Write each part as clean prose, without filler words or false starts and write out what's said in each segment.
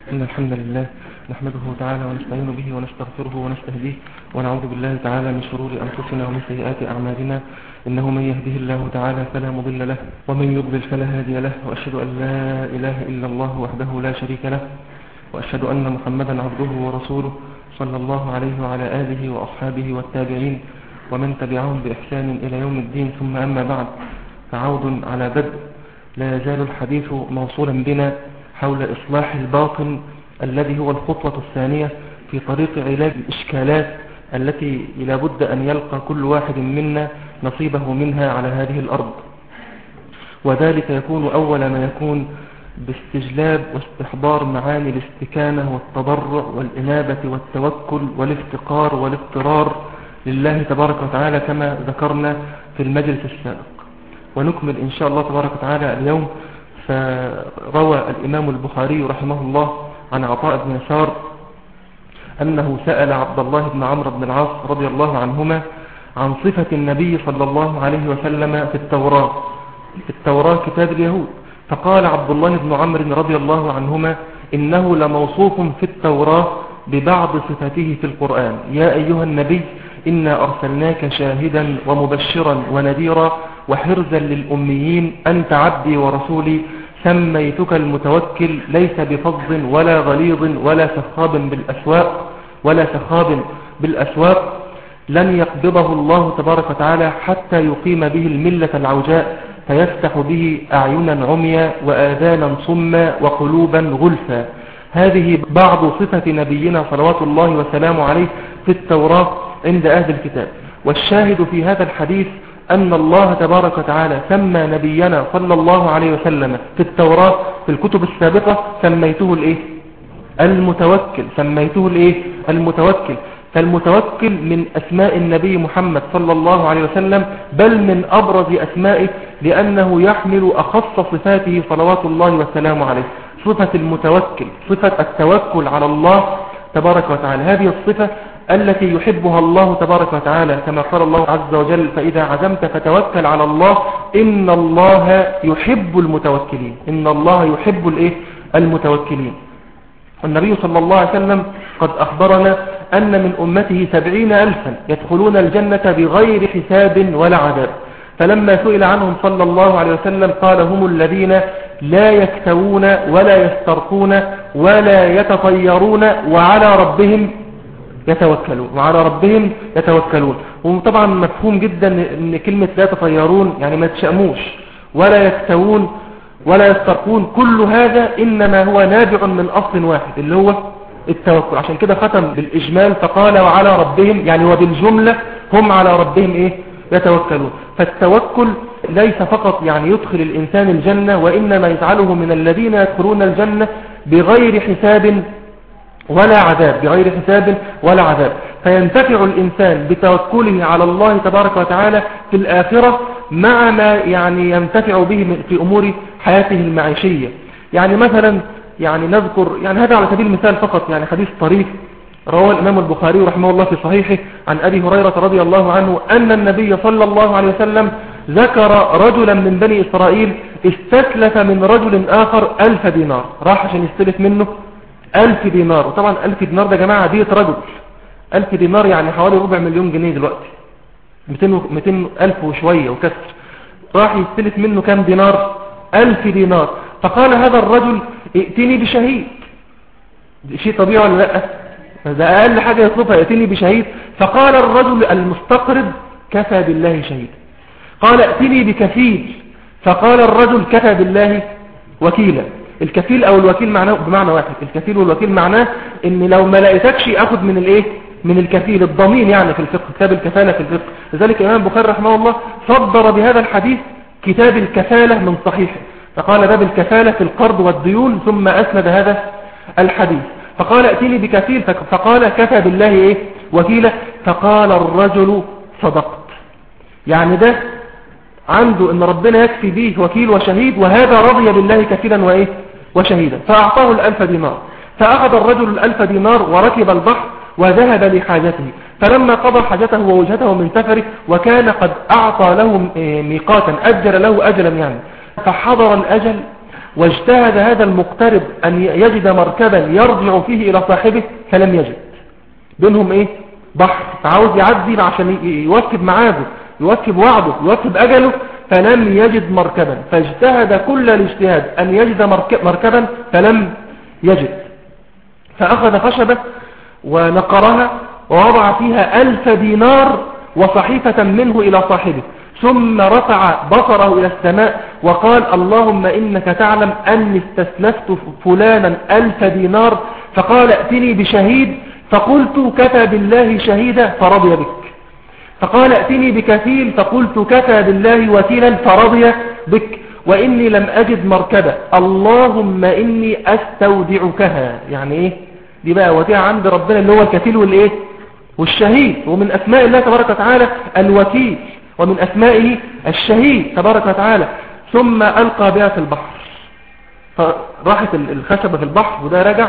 إن الحمد لله نحمده تعالى ونستعين به ونستغفره ونستهديه ونعوذ بالله تعالى من شرور أنفسنا ومن سيئات أعمالنا. إنه من يهده الله تعالى فلا مضل له ومن يضلل فلا هادي له، وأشهد أن لا إله إلا الله وحده لا شريك له، وأشهد أن محمدا عبده ورسوله صلى الله عليه وعلى آله وأصحابه والتابعين ومن تبعهم بإحسان إلى يوم الدين. ثم أما بعد، فعود على بدء لا يزال الحديث موصولا بنا حول إصلاح الباطن الذي هو الخطوة الثانية في طريق علاج الإشكالات التي لابد أن يلقى كل واحد منا نصيبه منها على هذه الأرض، وذلك يكون أول ما يكون باستجلاب واستحضار معاني الاستكانة والتضرع والإنابة والتوكل والافتقار والاضطرار لله تبارك وتعالى كما ذكرنا في المجلس السابق. ونكمل إن شاء الله تبارك وتعالى اليوم. فروى الإمام البخاري رحمه الله عن عطاء بن يسار أنه سأل عبد الله بن عمرو بن العاص رضي الله عنهما عن صفة النبي صلى الله عليه وسلم في التوراة كتاب اليهود، فقال عبد الله بن عمرو رضي الله عنهما إنه لموصوف في التوراة ببعض صفاته في القرآن: يا أيها النبي إنا أرسلناك شاهدا ومبشرا ونذيرا وحرزا للأميين، أنت عبدي ورسولي، سميتك المتوكل، ليس بفظ ولا غليظ ولا سخاب بالأسواق، لن يقبضه الله تبارك وتعالى حتى يقيم به الملة العوجاء، فيفتح به أعينا عميا وآذانا صما وقلوبا غلفا. هذه بعض صفة نبينا صلوات الله وسلامه عليه في التوراة عند أهل الكتاب. والشاهد في هذا الحديث أن الله تبارك وتعالى سمى نبينا صلى الله عليه وسلم في التوراة في الكتب السابقة سميته المتوكل. فالمتوكل من أسماء النبي محمد صلى الله عليه وسلم، بل من أبرز أسمائه، لأنه يحمل أخص صفاته صلوات الله وسلامه عليه، صفة المتوكل، صفة التوكل على الله تبارك وتعالى. هذه الصفة التي يحبها الله تبارك وتعالى، كما قال الله عز وجل: فإذا عزمت فتوكل على الله إن الله يحب المتوكلين. المتوكلين. النبي صلى الله عليه وسلم قد أخبرنا أن من أمته 70,000 يدخلون الجنة بغير حساب ولا عذاب. فلما سئل عنهم صلى الله عليه وسلم قال: هم الذين لا يكتوون ولا يسترقون ولا يتطيرون وعلى ربهم يتوكلون. وطبعا مفهوم جدا ان كلمة لا يتطيرون يعني ما تشأموش، ولا يكتوون ولا يسترقون، كل هذا إنما هو نابع من أصل واحد اللي هو التوكل. عشان كده ختم بالإجمال فقال: وعلى ربهم، يعني وبالجملة هم على ربهم يتوكلون. فالتوكل ليس فقط يعني يدخل الإنسان الجنة، وإنما يجعله من الذين يدخلون الجنة بغير حساب ولا عذاب. فينتفع الإنسان بتوكله على الله تبارك وتعالى في الآخرة مع ما يعني ينتفع به في أمور حياته المعيشية. يعني مثلا نذكر هذا على سبيل المثال فقط، حديث طريف رواه الإمام البخاري رحمه الله في صحيحه عن أبي هريرة رضي الله عنه أن النبي صلى الله عليه وسلم ذكر رجلا من بني إسرائيل استسلف من رجل آخر 1000 دينار، راح عشان يستلف منه 1000 دينار. وطبعا 1000 دينار ده جماعة دية رجل، 1000 دينار يعني حوالي 400,000,000 جنيه دلوقتي، 200,000 وشوية وكسر. راح يستلف منه كام دينار؟ 1000 دينار. فقال هذا الرجل: ائتني بشهيد. شيء طبيعي ولا لا؟ ده أقل حاجة يطلبها، ائتني بشهيد. فقال الرجل المستقرض: كفى بالله شهيد. قال: ائتني بكفيل. فقال الرجل: كفى بالله وكيلا. الكفيل او الوكيل معناه بمعنى واحد، الكفيل والوكيل معناه ان لو ما لقيتكش اخد من الكفيل، الضمين يعني في الفقه، كتاب الكفالة في الفقه. لذلك الإمام البخاري رحمه الله صدر بهذا الحديث كتاب الكفالة من صحيحه، فقال باب الكفالة في القرض والديون، ثم أسند هذا الحديث. فقال: ائتني بكفيل. فقال: كفى بالله وكيلا. فقال الرجل: صدقت. يعني ده عنده ان ربنا يكفي به وكيل وشهيد، وهذا رضي بالله كفيلا وشهيدا. فأعطاه 1000 دينار. فأخذ الرجل 1000 دينار وركب البحر وذهب لحاجته. فلما قضى حاجته ووجهته من سفره، وكان قد أعطى له ميقاتا، أجل له أجلا فحضر الأجل، واجتهد هذا المقترب أن يجد مركبا يرجع فيه إلى صاحبه فلم يجد. بينهم إيه؟ بحر، فعاوز يعدي عشان يوكب معاده، يوكب وعده، يوكب أجله، فلم يجد مركبا، فاجتهد كل الاجتهاد أن يجد مركبا فلم يجد، فأخذ خشبة ونقرها ووضع فيها 1000 دينار وصحيفة منه إلى صاحبه، ثم رفع بصره إلى السماء وقال اللهم إنك تعلم أني استسلفت فلانا 1000 دينار، فقال ائتني بشهيد، فقلت كفى بالله شهيدا فرضي بك، فقال ائتني بكفيل، فقلت كفى بالله وكيلا فرضي بك، وإني لم أجد مركبة اللهم إني أستودعكها. يعني إيه دي بقى؟ وديعة عند ربنا اللي هو الكفيل والإيه والشهيد، ومن أسماء الله تبارك وتعالى الوكيل، ومن أسمائه الشهيد تبارك وتعالى. ثم ألقى بها في البحر، فراحت الخشبة في البحر، وده رجع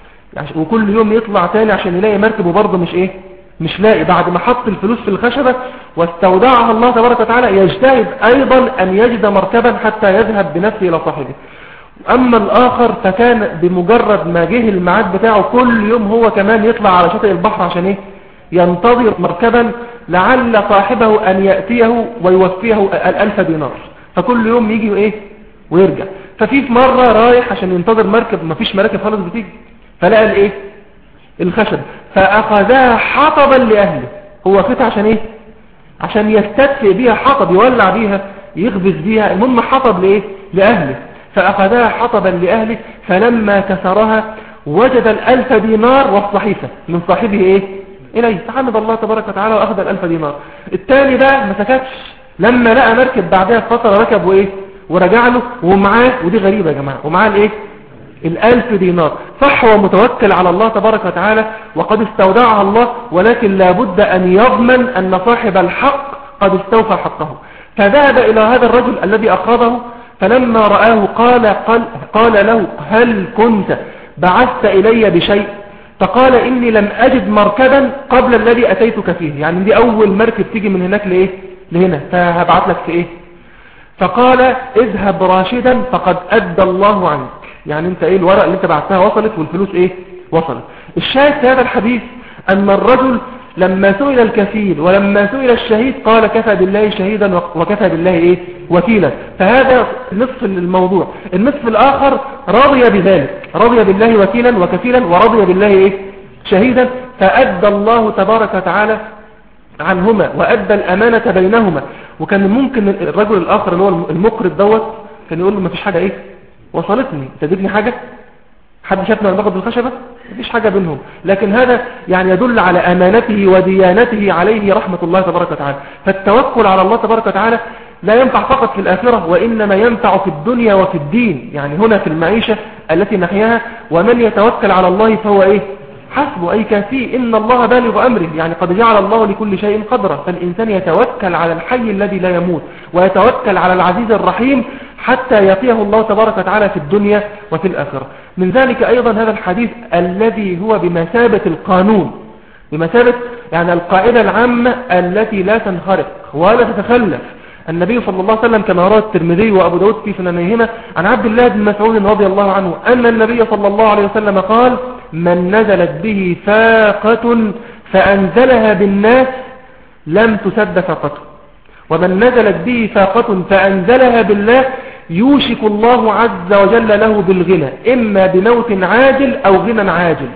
وكل يوم يطلع تاني عشان يلاقي مركب، وبرضه مش لاقي. بعد ما حط الفلوس في الخشبة واستودعها الله تبارك وتعالى يجتهد أيضا أن يجد مركبا حتى يذهب بنفسه إلى صاحبه. أما الآخر فكان بمجرد ما جه الميعاد بتاعه كل يوم هو كمان يطلع على شاطئ البحر عشان إيه؟ ينتظر مركبا لعل صاحبه أن يأتيه ويوفيه 1000 دينار، فكل يوم يجي إيه ويرجع. ففي مرة رايح عشان ينتظر مركب، مفيش مراكب خالص بتيجي، فلقى الإيه الخشب، فأخذها حطبا لأهله. هو فتح عشان إيه؟ عشان يستدفئ بيها حطب، يولع بيها، يخبز بيها، المهم حطب لإيه لأهله، فأخذها حطبا لأهله، فلما كسرها وجد 1000 دينار والصحيفة من صاحبه إيه إليه، فحمد الله تبارك وتعالى وأخذ 1000 دينار. التاني ده ما سكتش، لما لقى مركب بعدها فترة ركب وإيه ورجع له ومعاه، ودي غريبة يا جماعة، ومعاه الإيه 1000 دينار. صح هو متوكل على الله تبارك وتعالى وقد استودعها الله، ولكن لابد أن يضمن أن صاحب الحق قد استوفى حقه. فذهب إلى هذا الرجل الذي أقرضه، فلما رآه قال له هل كنت بعثت إلي بشيء؟ فقال إني لم أجد مركبا قبل الذي أتيتك فيه، يعني دي أول مركب تيجي من هناك لإيه لهنا، فهبعت لك في إيه؟ فقال اذهب راشدا فقد أدى الله عنك، يعني انت ايه الورق اللي انت بعتها وصلت والفلوس ايه وصلت. الشاهد في هذا الحديث ان الرجل لما سئل الكفيل ولما سئل الشهيد قال كفى بالله شهيدا وكفى بالله ايه وكيلا. فهذا نصف الموضوع. النصف الاخر رضي بذلك، رضي بالله وكيلا وكفيلا ورضي بالله ايه شهيدا، فأدى الله تبارك وتعالى عنهما وأدى الأمانة بينهما. وكان ممكن الرجل الآخر اللي هو المقرض دوت كان يقول له ما فيش حاجة ايه وصلتني، تديني حاجة؟ حد شافنا وانا باخد بالخشبة؟ مفيش حاجة بينهم. لكن هذا يعني يدل على أمانته وديانته عليه رحمة الله تبارك وتعالى. فالتوكل على الله تبارك وتعالى لا ينفع فقط في الآخرة، وإنما ينفع في الدنيا وفي الدين، يعني هنا في المعيشة التي نحياها. ومن يتوكل على الله فهو إيه حسبه أي كافيه، إن الله بالغ أمره، يعني قد جعل الله لكل شيء قدرا. فالإنسان يتوكل على الحي الذي لا يموت، ويتوكل على العزيز الرحيم حتى يقيه الله تبارك وتعالى في الدنيا وفي الآخرة. من ذلك أيضا هذا الحديث الذي هو بمثابة القانون، بمثابة يعني القاعدة العامة التي لا تنخرق ولا تتخلف. النبي صلى الله عليه وسلم كما روى الترمذي وأبو داود في سننهما عن عبد الله بن مسعود رضي الله عنه أن النبي صلى الله عليه وسلم قال من نزلت به فاقة فأنزلها بالناس لم تسد فاقته، ومن نزلت به فاقة فأنزلها بالله يوشك الله عز وجل له بالغنى، إما بموت عاجل أو غنى عاجل.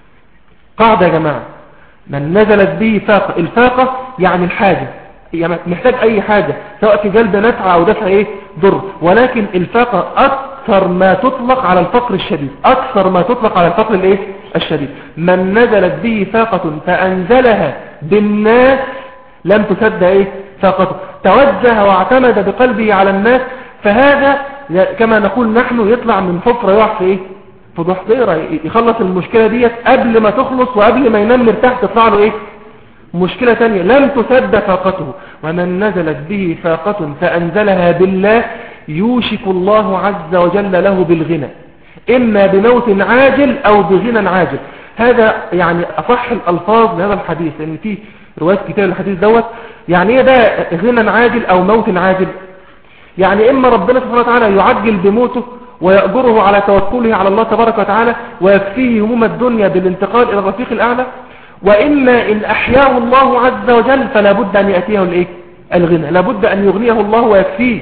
قاعدة يا جماعة، من نزلت به فاقة، الفاقة يعني الحاجة، يعني محتاج أي حاجة سواء في جلب نفع أو دفع إيه ضر، ولكن الفاقة أكثر ما تطلق على الفقر الشديد، أكثر ما تطلق على الفقر الإيه الشديد. من نزلت به فاقة فأنزلها بالناس لم تسد إيه فاقته، توجه واعتمد بقلبه على الناس. فهذا كما نقول نحن يطلع من حفرة يقع في إيه في ضحضيرة، يخلص المشكلة ديت قبل ما تخلص، وقبل ما ينام مرتاح تطلع له إيه مشكلة تانية لم تسد فاقته. ومن نزلت به فاقة فأنزلها بالله يوشك الله عز وجل له بالغنى، إما بموت عاجل أو بغنى عاجل. هذا يعني أصح الألفاظ لهذا الحديث، لأن فيه روايات كتير الحديث دوت. يعني إيه ده غنى عاجل أو موت عاجل؟ يعني إما ربنا سبحانه وتعالى يعجل بموته، ويأجره على توكله على الله تبارك وتعالى ويكفيه هموم الدنيا بالانتقال إلى الرفيق الأعلى. وإما إن أحياه الله عز وجل فلا بد أن يأتيه الإيه؟ الغنى، لا بد أن يغنيه الله ويكفيه.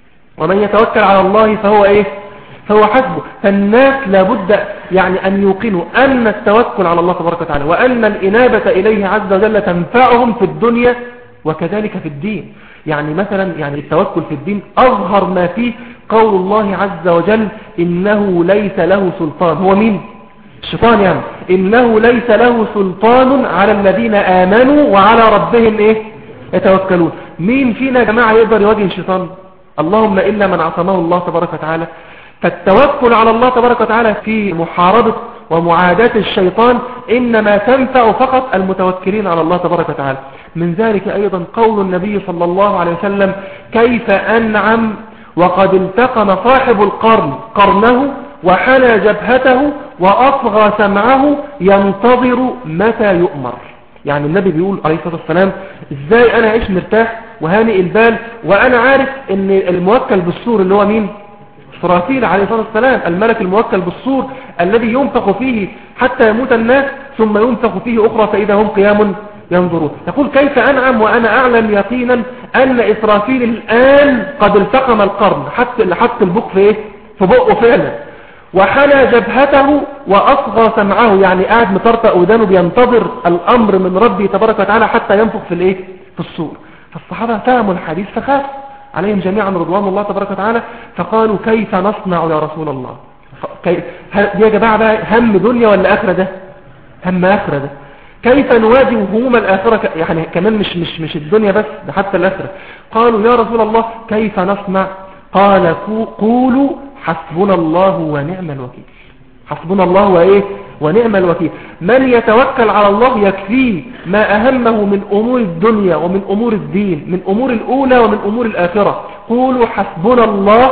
ومن يتوكل على الله فهو إيه؟ فهو حسبه. فالناس لا بد يعني أن يوقنوا أن التوكل على الله تبارك وتعالى وأن الإنابة إليه عز وجل تنفعهم في الدنيا وكذلك في الدين. يعني مثلا يعني التوكل في الدين أظهر ما فيه قول الله عز وجل إنه ليس له سلطان. هو مين؟ الشيطان. يعني إنه ليس له سلطان على الذين آمنوا وعلى ربهم إيه؟ يتوكلون. مين فينا يا جماعة يقدر يواجه الشيطان؟ اللهم إلا من عصمه الله تبارك وتعالى. فالتوكل على الله تبارك وتعالى في محاربة ومعاداة الشيطان إنما تنفع فقط المتوكلين على الله تبارك وتعالى. من ذلك أيضا قول النبي صلى الله عليه وسلم كيف أنعم وقد التقم صاحب القرن قرنه وحنى جبهته وأصغى سمعه ينتظر متى يؤمر. يعني النبي بيقول عليه الصلاة والسلام ازاي انا اعيش مرتاح وهانئ البال وانا عارف ان الموكل بالصور اللي هو مين؟ إسرافيل عليه الصلاة والسلام، الملك الموكل بالصور الذي ينفخ فيه حتى يموت الناس ثم ينفخ فيه أخرى فإذا هم قيام ينظرون. يقول كيف أنعم وأنا أعلم يقينا أن إسرافيل الآن قد التقم القرن حتى البق في بقه فعلا وحنى جبهته وأصغى سمعه، يعني قاعد مطرطق ودانه بينتظر الأمر من ربي تبارك وتعالى حتى ينفخ في الصور. فالصحابة فهموا الحديث فخاف عليهم جميعا رضوان الله تبارك وتعالى فقالوا كيف نصنع يا رسول الله؟ دي يا جماعة بقى هم دنيا ولا آخرة؟ ده هم آخرة. ده كيف نواجه هموم الآخرة؟ يعني كمان مش الدنيا بس، ده حتى الآخرة. قالوا يا رسول الله كيف نصنع؟ قال قولوا حسبنا الله ونعم الوكيل. حسبنا الله وإيه؟ ونعم الوكيل. من يتوكل على الله يكفيه ما أهمه من أمور الدنيا ومن أمور الدين، من أمور الأولى ومن أمور الآخرة. قولوا حسبنا الله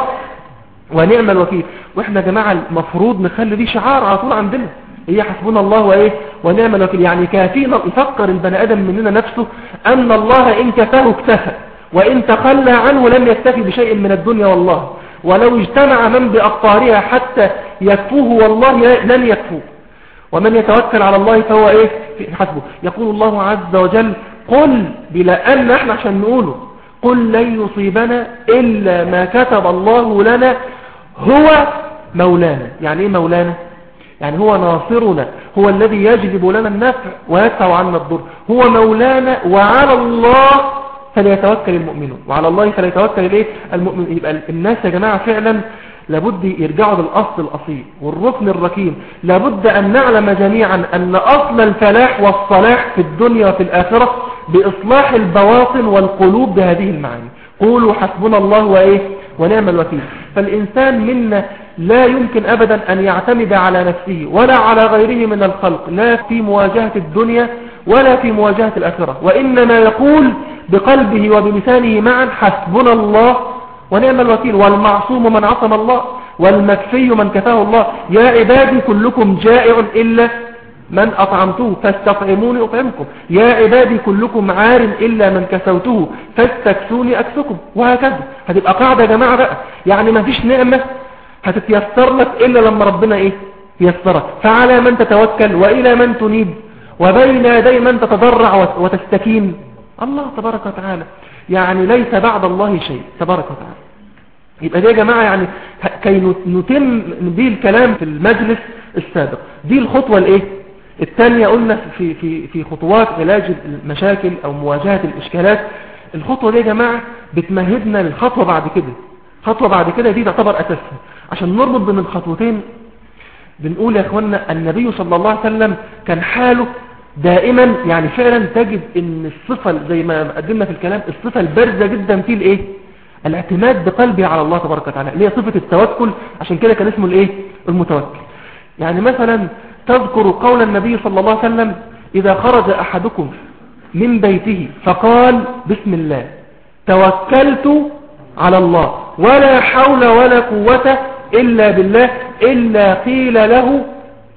ونعم الوكيل. وإحنا جماعة المفروض نخلي دي شعار على طول عندنا، هي حسبنا الله وإيه؟ ونعم الوكيل. يعني كافينا يفكر البني آدم مننا نفسه أن الله إن كفاه اكتفى وإن تخلى عنه لم يكتفي بشيء من الدنيا والله، ولو اجتمع من بأقطارها حتى يكفوه والله لن يكفوه. ومن يتوكل على الله فهو إيه؟ حسبه. يقول الله عز وجل قل بلا أن احنا عشان نقوله قل لن يصيبنا إلا ما كتب الله لنا هو مولانا. يعني إيه مولانا؟ يعني هو ناصرنا، هو الذي يجلب لنا النفع ويدفع عنا الضر، هو مولانا وعلى الله فليتوكل المؤمنون، وعلى الله فليتوكل الايه؟ المؤمن. يبقى الناس يا جماعة فعلا لابد يرجعوا للأصل الأصيل والركن الركين. لابد أن نعلم جميعا أن أصل الفلاح والصلاح في الدنيا وفي الآخرة بإصلاح البواطن والقلوب بهذه المعاني. قولوا حسبنا الله وإيه؟ ونعم الوكيل. فالإنسان منا لا يمكن أبدا أن يعتمد على نفسه ولا على غيره من الخلق، لا في مواجهة الدنيا ولا في مواجهة الآخرة، وإنما يقول بقلبه وبلسانه معا حسبنا الله ونعم الوكيل. والمعصوم من عصم الله والمكفي من كفاه الله. يا عبادي كلكم جائع إلا من أطعمته فاستطعموني أطعمكم، يا عبادي كلكم عار إلا من كسوته فاستكسوني أكسكم، وهكذا. هتبقى قاعدة يا جماعة بقى، يعني ما فيش نعمة هتتيسر لك إلا لما ربنا إيه؟ يسرك. فعلى من تتوكل وإلى من تنيب وبين يدي من تتضرع وتستكين؟ الله تبارك وتعالى. يعني ليس بعد الله شيء تبارك وتعالى. يبقى دي يا جماعة يعني كي نتم به الكلام في المجلس السابق. دي الخطوة الايه الثانية قلنا في خطوات علاج المشاكل او مواجهة الاشكالات. الخطوة دي يا جماعة بتمهدنا للخطوة بعد كده. خطوة بعد كده دي تعتبر اساسها. عشان نربط بين الخطوتين بنقول يا اخوانا النبي صلى الله عليه وسلم كان حاله دائما، يعني فعلا تجد ان الصفة زي ما قدمنا في الكلام الصفة البارزة جدا في الايه؟ الاعتماد بقلبه على الله تبارك وتعالى، اللي هي صفة التوكل. عشان كده كان اسمه الايه؟ المتوكل. يعني مثلا تذكر قول النبي صلى الله عليه وسلم اذا خرج احدكم من بيته فقال بسم الله توكلت على الله ولا حول ولا قوة الا بالله الا قيل له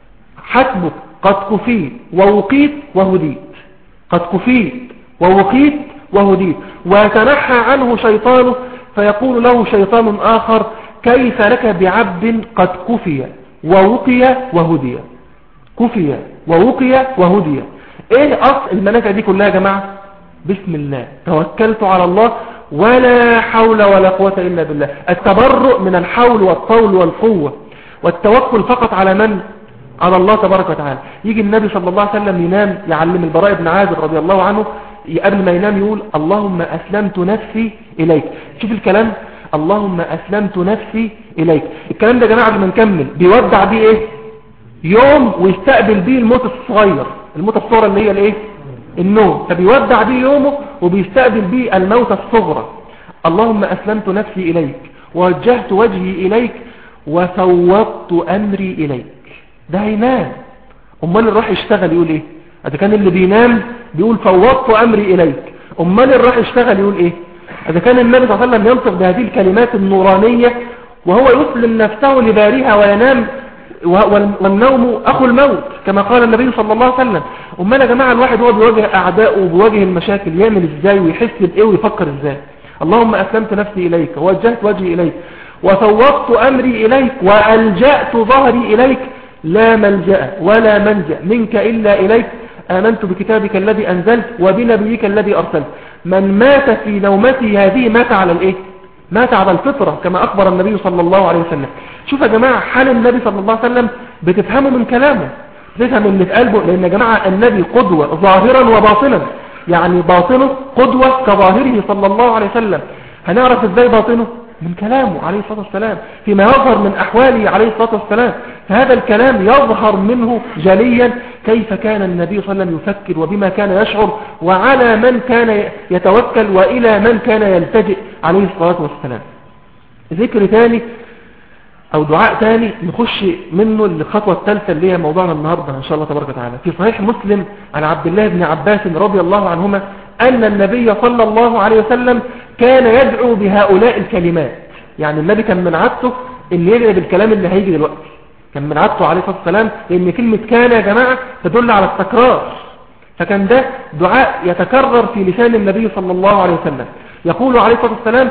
حسبك قد كفيت ووقيت وهديت. قد كفيت ووقيت وهديت. ويتنحى عنه شيطانه فيقول له شيطان آخر كيف لك بعبد قد كفي ووقي وهدي. كفي ووقي وهدي. ايه اصل المنافع دي كلها يا جماعة؟ بسم الله، توكلت على الله، ولا حول ولا قوة إلا بالله. التبرؤ من الحول والطول والقوة، والتوكل فقط على من؟ على الله تبارك وتعالى. يجي النبي صلى الله عليه وسلم ينام، يعلم البراء بن عازب رضي الله عنه قبل ما ينام يقول اللهم أسلمت نفسي إليك. شوف الكلام، اللهم أسلمت نفسي إليك. الكلام ده يا جماعة قبل ما نكمل بيودع بيه ايه؟ يوم، ويستقبل بيه الموت الصغير، الموت الصغرى اللي هي الايه؟ النوم. فبيودع بيه يومه وبيستقبل بيه الموت الصغرى. اللهم أسلمت نفسي إليك ووجهت وجهي إليك وفوضت أمري إليك. ده هينام، امال اللي راح يشتغل يقول ايه؟ اذا كان اللي بينام بيقول فوضت امري اليك، امال اللي راح يشتغل يقول ايه؟ اذا كان النبي صلى الله عليه وسلم ينطق بهذه الكلمات النورانية وهو يسلم نفسه لباريها وينام، والنوم اخو الموت كما قال النبي صلى الله عليه وسلم. امال يا جماعة الواحد هو بيواجه اعدائه وبيواجه المشاكل يعمل ازاي ويحس بايه ويفكر ازاي؟ اللهم اسلمت نفسي اليك ووجهت وجهي اليك وفوضت امري اليك والجأت ظهري اليك، لا ملجأ ولا منجأ منك إلا إليك، آمنت بكتابك الذي أنزلت وبنبيك الذي أرسلت. من مات في نومته هذه مات على الإيه؟ مات على الفطرة كما أخبر النبي صلى الله عليه وسلم. شوف يا جماعة حال النبي صلى الله عليه وسلم بتفهموا من كلامه، تفهم اللي في قلبه، لأن يا جماعة النبي قدوة ظاهرا وباطنا، يعني باطنه قدوة كظاهره صلى الله عليه وسلم. هنعرف ازاي باطنه؟ من كلامه عليه الصلاة والسلام، فيما يظهر من أحواله عليه الصلاة والسلام. فهذا الكلام يظهر منه جليا كيف كان النبي صلى الله عليه وسلم يفكر وبما كان يشعر وعلى من كان يتوكل وإلى من كان يلتجئ عليه الصلاة والسلام. ذكر ثاني أو دعاء ثاني نخش منه الخطوة الثالثة اللي هي موضوعنا النهاردة إن شاء الله تبارك وتعالى. في صحيح مسلم عن عبد الله بن عباس رضي الله عنهما أن النبي صلى الله عليه وسلم كان يدعو بهؤلاء الكلمات. يعني النبي كان من عادته ان يدعي بالكلام اللي هيجي دلوقتي، كان من عادته عليه الصلاة والسلام، لأن كلمة كان يا جماعة تدل على التكرار، فكان ده دعاء يتكرر في لسان النبي صلى الله عليه وسلم. يقول عليه الصلاة والسلام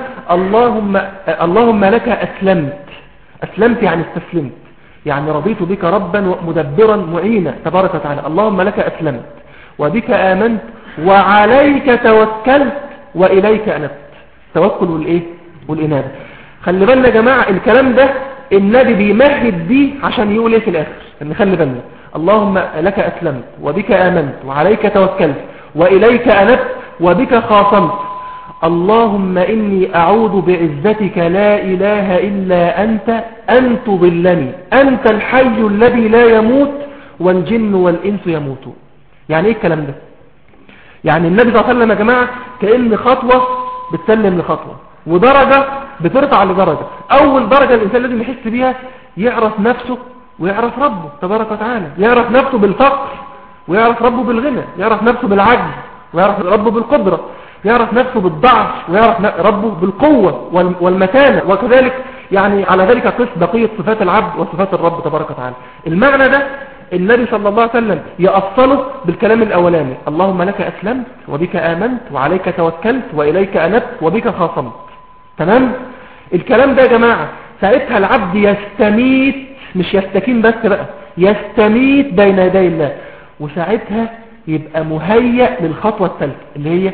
اللهم لك أسلمت. أسلمت يعني استسلمت، يعني رضيت بك ربا مدبرا معينا تبارك وتعالى. اللهم لك أسلمت وبك آمنت وعليك توكلت وإليك أنبت. توكل والإيه؟ والإنابة. خلي بالنا يا جماعة الكلام ده النبي بيمهد بيه عشان يقول إيه في الآخر، إن خلي بالنا اللهم لك أسلمت وبك آمنت وعليك توكلت وإليك أنبت وبك خاصمت. اللهم إني أعوذ بعزتك لا إله إلا أنت أن تضلني، أنت الحي الذي لا يموت والجن والإنس يموتون. يعني إيه الكلام ده؟ يعني النبي صلى الله عليه وسلم يا جماعة كأن خطوة بتسلم لخطوة ودرجة بترفع لدرجة. أول درجة الإنسان لازم يحس بيها يعرف نفسه ويعرف ربه تبارك وتعالى، يعرف نفسه بالفقر ويعرف ربه بالغنى، يعرف نفسه بالعجز ويعرف ربه بالقدرة، يعرف نفسه بالضعف ويعرف ربه بالقوة والمتانة، وكذلك يعني على ذلك قس بقية صفات العبد وصفات الرب تبارك وتعالى. المعنى ده النبي صلى الله عليه وسلم يأصله بالكلام الأولاني اللهم لك أسلمت وبك آمنت وعليك توكلت وإليك أنبت وبك خاصمت. تمام؟ الكلام ده يا جماعة ساعتها العبد يستميت، مش يستكين بس بقى، يستميت بين يدي الله، وساعتها يبقى مهيأ للخطوة الثالثة اللي هي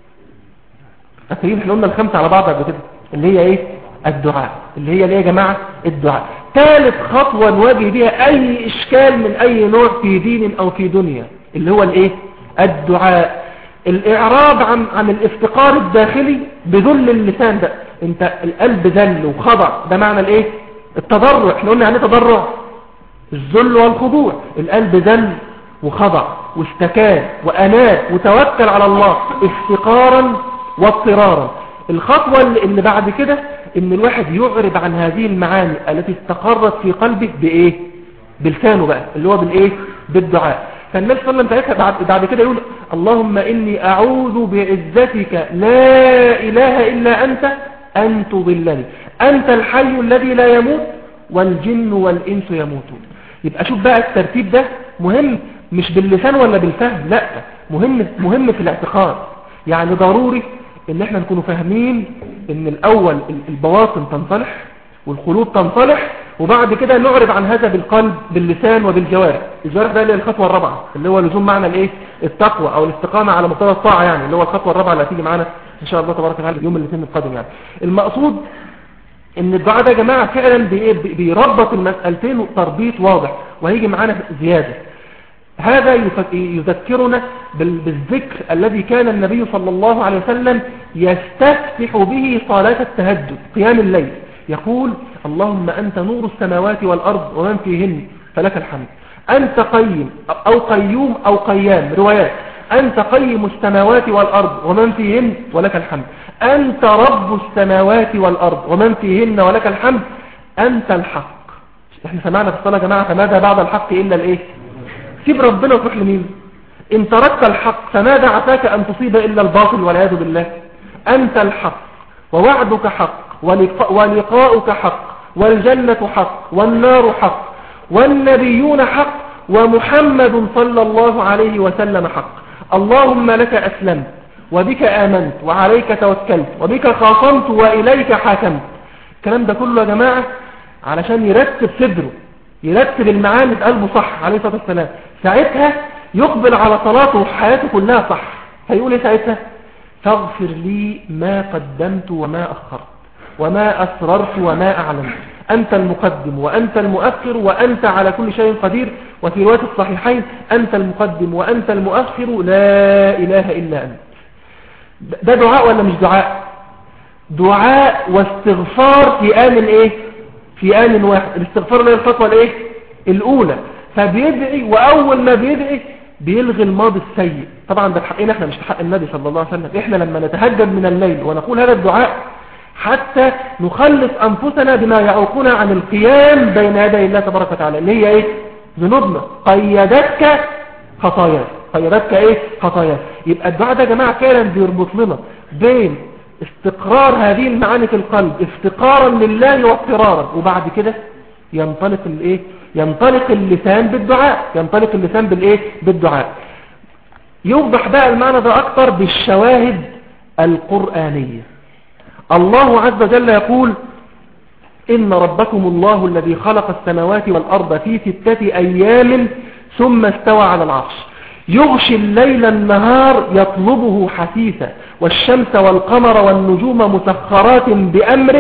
احنا قلنا الخمسة على بعض قبل كده اللي هي ايه؟ الدعاء. اللي هي ليه يا جماعة؟ الدعاء. ثالث خطوة نواجه بها اي اشكال من اي نوع في دين او في دنيا اللي هو الايه؟ الدعاء. الاعراض عن الافتقار الداخلي بذل اللسان ده. انت القلب ذل وخضع، ده معنى الايه؟ التضرع. احنا قلنا يعني تضرع الذل والخضوع. القلب ذل وخضع واستكان واناب وتوكل على الله افتقارا واضطرارا. الخطوة اللي بعد كده ان الواحد يعرض عن هذه المعاني التي استقرت في قلبه بايه؟ بلسانه بقى اللي هو بالايه؟ بالدعاء. فالنبي صلى الله عليه وسلم بعد كده يقول اللهم إني أعوذ بعزتك لا إله إلا أنت أن تضلني، أنت الحي الذي لا يموت والجن والإنس يموتون. يبقى شوف بقى الترتيب ده مهم، مش باللسان ولا بالفهم، لا، مهم في الاعتقاد. يعني ضروري ان احنا نكونوا فاهمين ان الاول البواطن تنصلح والقلوب تنصلح، وبعد كده نعرض عن هذا بالقلب باللسان وبالجوارح. الجوارح ده اللي هي الخطوة الرابعة، اللي هو لزوم معنى الايه التقوى او الاستقامة على مقتضى الطاعة، يعني اللي هو الخطوة الرابعة اللي هتيجي معانا ان شاء الله تبارك وتعالى يوم الاثنين القادم. يعني المقصود ان الدعاء ده يا جماعة فعلا بيربط المسألتين تربيط واضح، وهيجي معانا زيادة. هذا يذكرنا بالذكر الذي كان النبي صلى الله عليه وسلم يستفتح به صلاة التهجد قيام الليل، يقول اللهم أنت نور السماوات والأرض ومن فيهن فلك الحمد، أنت قيم أو قيوم أو قيام روايات، أنت قيم السماوات والأرض ومن فيهن ولك الحمد، أنت رب السماوات والأرض ومن فيهن ولك الحمد، أنت الحق. احنا سمعنا في الصلاة يا جماعة فماذا بعد الحق إلا الإيه؟ سيب ربنا وتروح لمين؟ إن تركت الحق فماذا عساك أن تصيب إلا الباطل والعياذ بالله. أنت الحق ووعدك حق ولقاؤك حق والجنة حق والنار حق والنبيون حق ومحمد صلى الله عليه وسلم حق. اللهم لك أسلمت وبك آمنت وعليك توكلت وبك خاصمت وإليك حاكمت. الكلام ده كله يا جماعة علشان يرتب صدره، يرتب المعاني بقلبه صح عليه الصلاة والسلام، ساعتها يقبل على صلاته وحياته كلها صح. هيقول ايه ساعتها؟ فاغفر لي ما قدمت وما أخرت وما أسررت وما أعلمت، أنت المقدم وأنت المؤخر وأنت على كل شيء قدير. وفي رواية الصحيحين أنت المقدم وأنت المؤخر لا إله إلا أنت. ده دعاء ولا مش دعاء؟ دعاء واستغفار في آن ايه؟ في آن واحد. الاستغفار اللي هي الخطوة الايه؟ الأولى. فبيدعي، وأول ما بيدعي بيلغي الماضي السيء. طبعا ده حقنا احنا مش حق النبي صلى الله عليه وسلم. احنا لما نتهجد من الليل ونقول هذا الدعاء حتى نخلص أنفسنا بما يعوقنا عن القيام بين يدي الله تبارك وتعالى، اللي هي ايه؟ ذنوبنا. قيدتك خطاياك، قيدتك ايه؟ خطاياك. يبقى الدعاء ده يا جماعة فعلا بيربط لنا بين استقرار هذه المعاني في القلب افتقارا لله واضطرارا، وبعد كده ينطلق الايه؟ ينطلق اللسان بالدعاء، ينطلق اللسان بالايه؟ بالدعاء. يوضح بقى المعنى ده اكتر بالشواهد القرآنية. الله عز وجل يقول إن ربكم الله الذي خلق السماوات والأرض في 6 أيام ثم استوى على العرش يغشي الليل النهار يطلبه حثيثا والشمس والقمر والنجوم مسخرات بأمره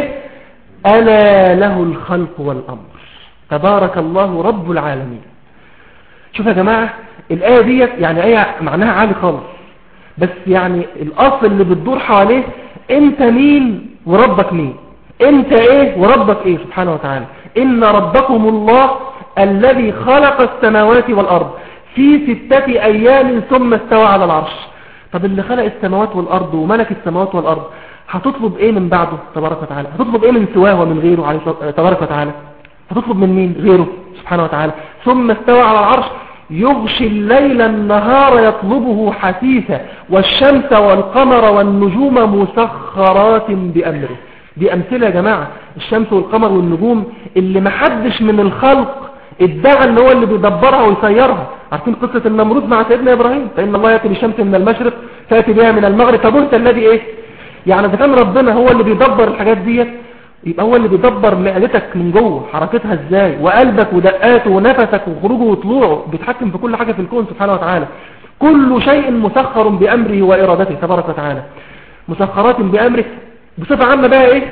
ألا له الخلق والأمر تبارك الله رب العالمين. شوف يا جماعة الآية دي يعني آية معناها عالي خالص، بس يعني الأصل اللي بتدور حواليه انت مين وربك مين، انت ايه وربك ايه سبحانه وتعالى. إن ربكم الله الذي خلق السماوات والأرض في 6 أيام ثم استوى على العرش. طب اللي خلق السماوات والأرض وملك السماوات والأرض هتطلب ايه من بعده تبارك وتعالى؟ هتطلب ايه من سواه ومن غيره عليه تبارك وتعالى؟ هتطلب من مين غيره سبحانه وتعالى؟ ثم استوى على العرش يغشي الليل النهار يطلبه حثيثا والشمس والقمر والنجوم مسخرات بأمره. دي أمثلة يا جماعة، الشمس والقمر والنجوم اللي محدش من الخلق ادعى ان هو اللي بيدبرها ويسيرها. عارفين قصة النمرود مع سيدنا إبراهيم؟ فإن الله يأتي بالشمس من المشرق فيأتي بها من المغرب فبهت الذي ايه؟ يعني إذا كان ربنا هو اللي بيدبر الحاجات دي، يبقى هو اللي بيدبر معدتك من جوه حركتها ازاي، وقلبك ودقاته ونفسك وخروجه وطلوعه، بيتحكم في كل حاجة في الكون سبحانه وتعالى. كل شيء مسخر بأمره وإرادته تبارك وتعالى، مسخرات بأمره. بصفة عامة بقى ايه؟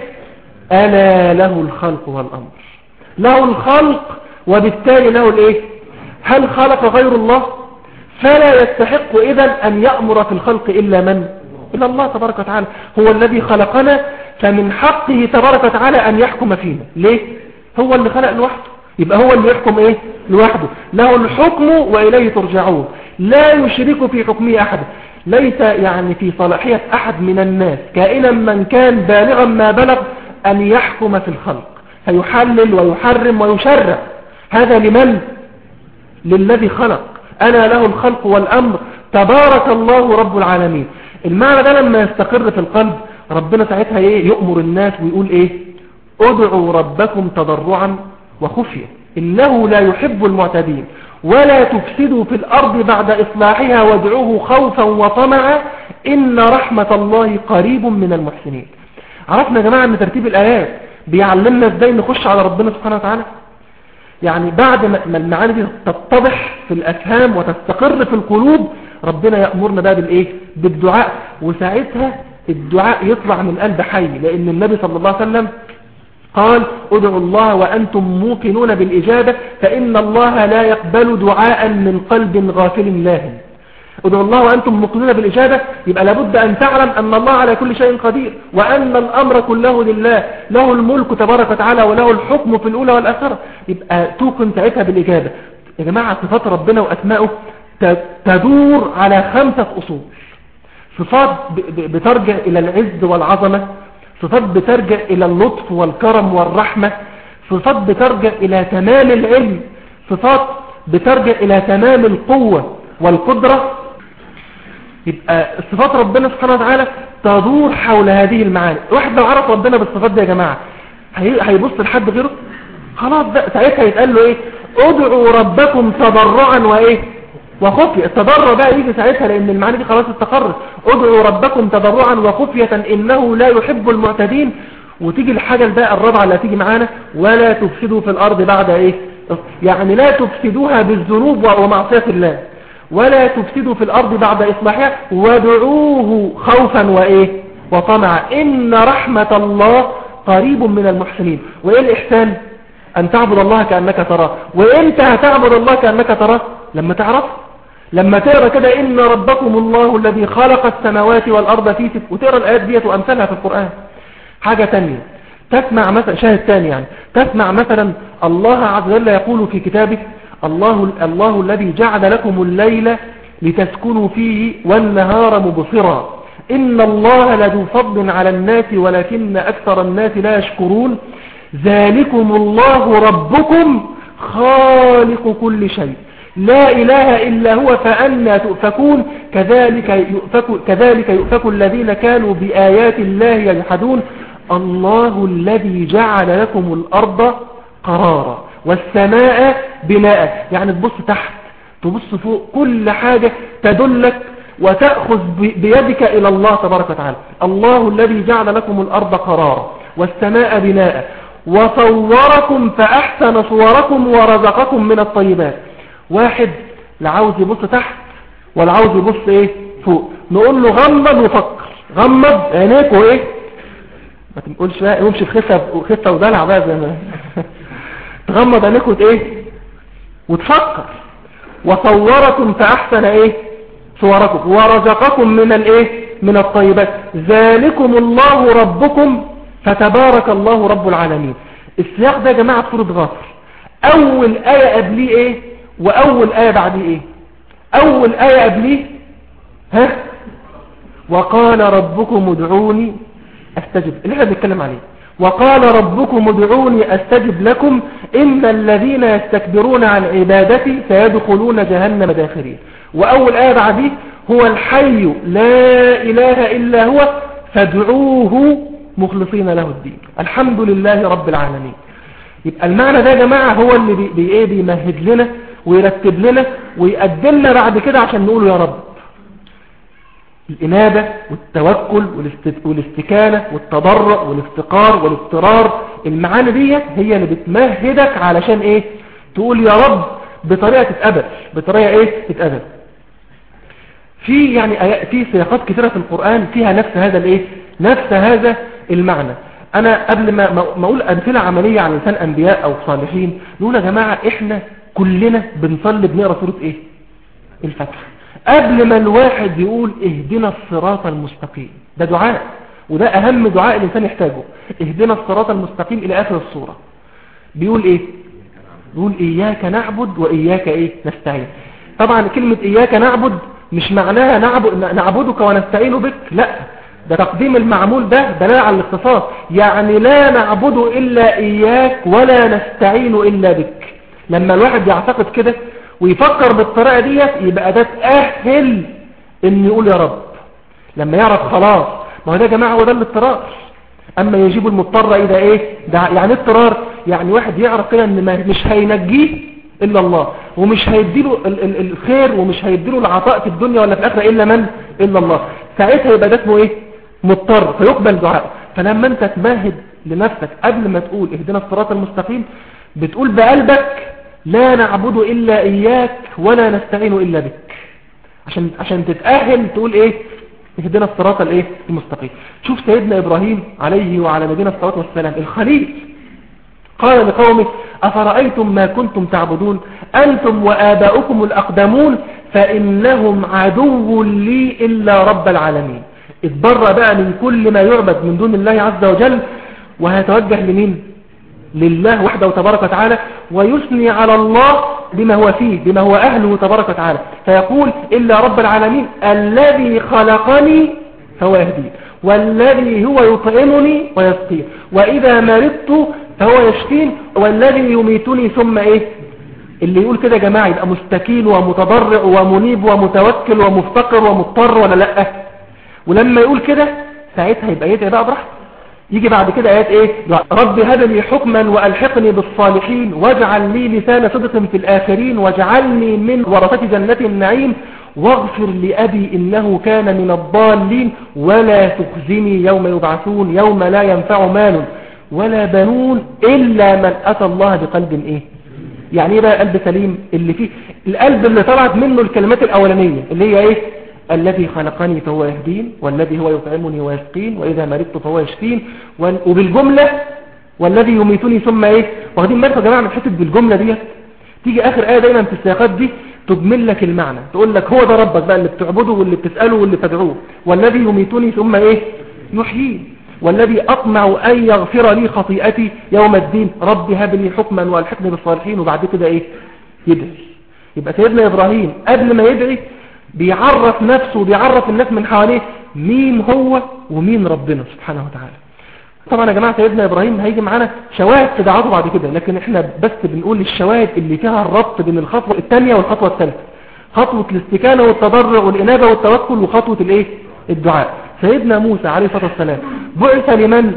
ألا له الخلق والأمر. له الخلق وبالتالي له الايه؟ هل خلق غير الله؟ فلا يستحق إذن أن يأمر في الخلق إلا من؟ إلا الله تبارك وتعالى. هو الذي خلقنا فمن حقه تبارك وتعالى أن يحكم فينا. ليه؟ هو اللي خلق لوحده، يبقى هو اللي يحكم ايه؟ لوحده. له الحكم وإليه ترجعون، لا يشرك في حكمه أحد. ليس يعني في صلاحية أحد من الناس كائنا من كان بالغا ما بلغ أن يحكم في الخلق فيحلل ويحرم ويشرع. هذا لمن؟ للذي خلق. أنا له الخلق والأمر تبارك الله رب العالمين. المعنى ده لما يستقر في القلب ربنا ساعتها ايه؟ يؤمر الناس ويقول ايه؟ ادعوا ربكم تضرعا وخفية إنه لا يحب المعتدين ولا تفسدوا في الأرض بعد إصلاحها وادعوه خوفا وطمعا إن رحمة الله قريب من المحسنين. عرفنا يا جماعة أن ترتيب الآيات بيعلمنا ازاي نخش على ربنا سبحانه وتعالى. يعني بعد ما المعاني دي تتضح في الافهام وتستقر في القلوب، ربنا يأمرنا بقى بالايه؟ بالدعاء. وساعتها الدعاء يطلع من قلب حي، لان النبي صلى الله عليه وسلم قال ادعوا الله وأنتم موقنون بالإجابة فإن الله لا يقبل دعاء من قلب غافل لاهٍ. ادعوا الله وأنتم موقنون بالإجابة، يبقى لابد أن تعلم أن الله على كل شيء قدير، وأن الأمر كله لله، له الملك تبارك وتعالى وله الحكم في الأولى والآخرة. يبقى توقن ساعتها بالإجابة. يا جماعة صفات ربنا وأسماؤه تدور على 5 أصول. صفات بترجع إلى العز والعظمة، صفات بترجع إلى اللطف والكرم والرحمة، صفات بترجع إلى تمام العلم، صفات بترجع إلى تمام القوة والقدرة. يبقى صفات ربنا سبحانه وتعالى تدور حول هذه المعاني. واحد لو عرف ربنا بالصفات دي يا جماعة هيبص لحد غيره؟ خلاص بقى ساعتها يتقال له ايه؟ ادعوا ربكم تضرعا وايه وخفية. التضرع بقى يجي ساعتها لان المعاني دي خلاص استقرت. ادعوا ربكم تضرعا وخفية انه لا يحب المعتدين. وتيجي الحاجة بقى الرابعة اللي هتيجي معانا، ولا تفسدوا في الارض بعد ايه؟ يعني لا تفسدوها بالذنوب ومعصية الله، ولا تفسدوا في الارض بعد اصلاحها، وادعوه خوفا وايه وطمعا ان رحمة الله قريب من المحسنين. وايه الاحسان؟ ان تعبد الله كأنك تراه. وامتى هتعبد الله كأنك تراه؟ لما تعرف، لما تقرأ كده إن ربكم الله الذي خلق السماوات والأرض في ستة، وتقرأ الآيات ديت وأمثالها في القرآن. حاجة تانية تسمع مثلا، شاهد تاني يعني، تسمع مثلا الله عز وجل يقول في كتابه الله الذي جعل لكم الليل لتسكنوا فيه والنهار مبصرا إن الله لذو فضل على الناس ولكن أكثر الناس لا يشكرون ذلكم الله ربكم خالق كل شيء لا إله إلا هو فأنى تؤفكون كذلك يؤفك الذين كانوا بآيات الله يجحدون الله الذي جعل لكم الأرض قرارا والسماء بناء. يعني تبص تحت تبص فوق، كل حاجة تدلك وتأخذ بيدك إلى الله تبارك وتعالى. الله الذي جعل لكم الأرض قرارا والسماء بناء وصوركم فأحسن صوركم ورزقكم من الطيبات. واحد لا عاوز يبص تحت ولا عاوز يبص ايه فوق، نقول له غمض وفكر. غمض عينيك وايه، ما تقولش بقى يمشي في خفه ودلع بقى زي ما تغمض عينيك ايه وتفكر. وصوركم فاحسن ايه صوركم ورزقكم من الايه من الطيبات ذلكم الله ربكم فتبارك الله رب العالمين. السياق ده يا جماعه في سوره غافر. اول ايه قبليه ايه واول ايه بعديه ايه؟ اول ايه قبليه وقال ربكم ادعوني استجب، اللي احنا بنتكلم عليه. وقال ربكم ادعوني استجب لكم ان الذين يستكبرون عن عبادتي سيدخلون جهنم داخرين. واول ايه بعديه هو الحي لا اله الا هو فادعوه مخلصين له الدين الحمد لله رب العالمين. يبقى المعنى ده يا جماعه هو اللي بيمهد لنا ويرتب لنا ويقدم لنا بعد كده عشان نقول يا رب. الإنابة والتوكل والاستكانة والتضرع والافتقار والاضطرار، المعاني دي هي اللي بتمهدك علشان ايه تقول يا رب بطريقة تتقبل، بطريقة ايه تتقبل. في يعني في سياقات كثيرة في القرآن فيها نفس هذا الايه نفس هذا المعنى. انا قبل ما اقول امثله عمليه على لسان انبياء او صالحين، نقول يا جماعه احنا كلنا بنصلي بنقرا سوره ايه الفتح قبل ما الواحد يقول اهدنا الصراط المستقيم. ده دعاء، وده اهم دعاء الانسان يحتاجه. اهدنا الصراط المستقيم الى اخر السوره. بيقول ايه؟ بيقول اياك نعبد واياك ايه نستعين. طبعا كلمه اياك نعبد مش معناها نعبدك ونستعين بك، لا، ده تقديم المعمول ده دلالة على الاختصاص. يعني لا نعبد إلا إياك ولا نستعين إلا بك. لما الواحد يعتقد كده ويفكر بالطريقة دي يبقى ده تأهل إن يقول يا رب. لما يعرف خلاص، ما هو ده يا جماعة هو ده الاضطرار. أما يجيب المضطر إذا إيه ده يعني اضطرار، يعني واحد يعرف كده إن مش هينجيه إلا الله، ومش هيديله الخير ومش هيديله العطاء في الدنيا ولا في الآخرة إلا الله. ساعتها يبقى ده اسمه إيه مضطر فيقبل دعاء. فلما انت تمهد لنفسك قبل ما تقول اهدنا الصراط المستقيم بتقول بقلبك لا نعبد إلا إياك ولا نستعين إلا بك، عشان تتأهل تقول ايه اهدنا الصراط الايه المستقيم. شوف سيدنا إبراهيم عليه وعلى نبينا الصلاة والسلام الخليل قال لقومه أفرأيتم ما كنتم تعبدون أنتم وآباؤكم الأقدمون فإنهم عدو لي إلا رب العالمين. اتبرأ بقى من كل ما يعبد من دون الله عز وجل وهيتوجه لمين؟ لله وحده تبارك وتعالى، ويثني على الله بما هو فيه بما هو أهله تبارك وتعالى، فيقول إلا رب العالمين الذي خلقني فهو يهدين والذي هو يطعمني ويسقين وإذا مرضت فهو يشفين والذي يميتني ثم ايه. اللي يقول كده يا جماعة يبقى مستكين ومتضرع ومنيب ومتوكل ومفتقر ومضطر ولا لا؟ ولما يقول كده ساعتها يبقى يدعي بقى براحته. يجي بعد كده آيات ايه؟ رب هب لي حكما وألحقني بالصالحين واجعل لي لسان صدق في الآخرين واجعلني من ورثة جنة النعيم واغفر لأبي إنه كان من الضالين ولا تخزني يوم يبعثون يوم لا ينفع مال ولا بنون إلا من أتى الله بقلب ايه. يعني ايه بقى قلب سليم؟ اللي فيه القلب اللي طلعت منه الكلمات الأولانية اللي هي ايه؟ الذي خلقني فهو يهدين والذي هو يطعمني ويسقين وإذا مرضت فهو يشفين وبالجملة والذي يميتني ثم ايه. واخدين بالكم يا جماعة من حتة بالجملة دي؟ تيجي آخر آية دايما في السياقات دي تجمل لك المعنى، تقول لك هو ده ربك بقى اللي بتعبده واللي بتسأله واللي تدعوه، والذي يميتني ثم ايه يحيين والذي أطمع أن يغفر لي خطيئتي يوم الدين رب هب لي حكما وألحقني بالصالحين. وبعد كده ايه يدعي. يبقى سيدنا إبراهيم قبل ما يدعي بيعرف نفسه وبيعرف الناس من حواليه مين هو ومين ربنا سبحانه وتعالى. طبعا يا جماعة سيدنا إبراهيم هيجي معانا شواهد في دعوته بعد كده، لكن احنا بس بنقول الشواهد اللي فيها الربط بين الخطوة الثانية والخطوة الثالثة، خطوة الاستكانة والتضرع والإنابة والتوكل وخطوة الايه الدعاء. سيدنا موسى عليه الصلاة والسلام بعث لمن؟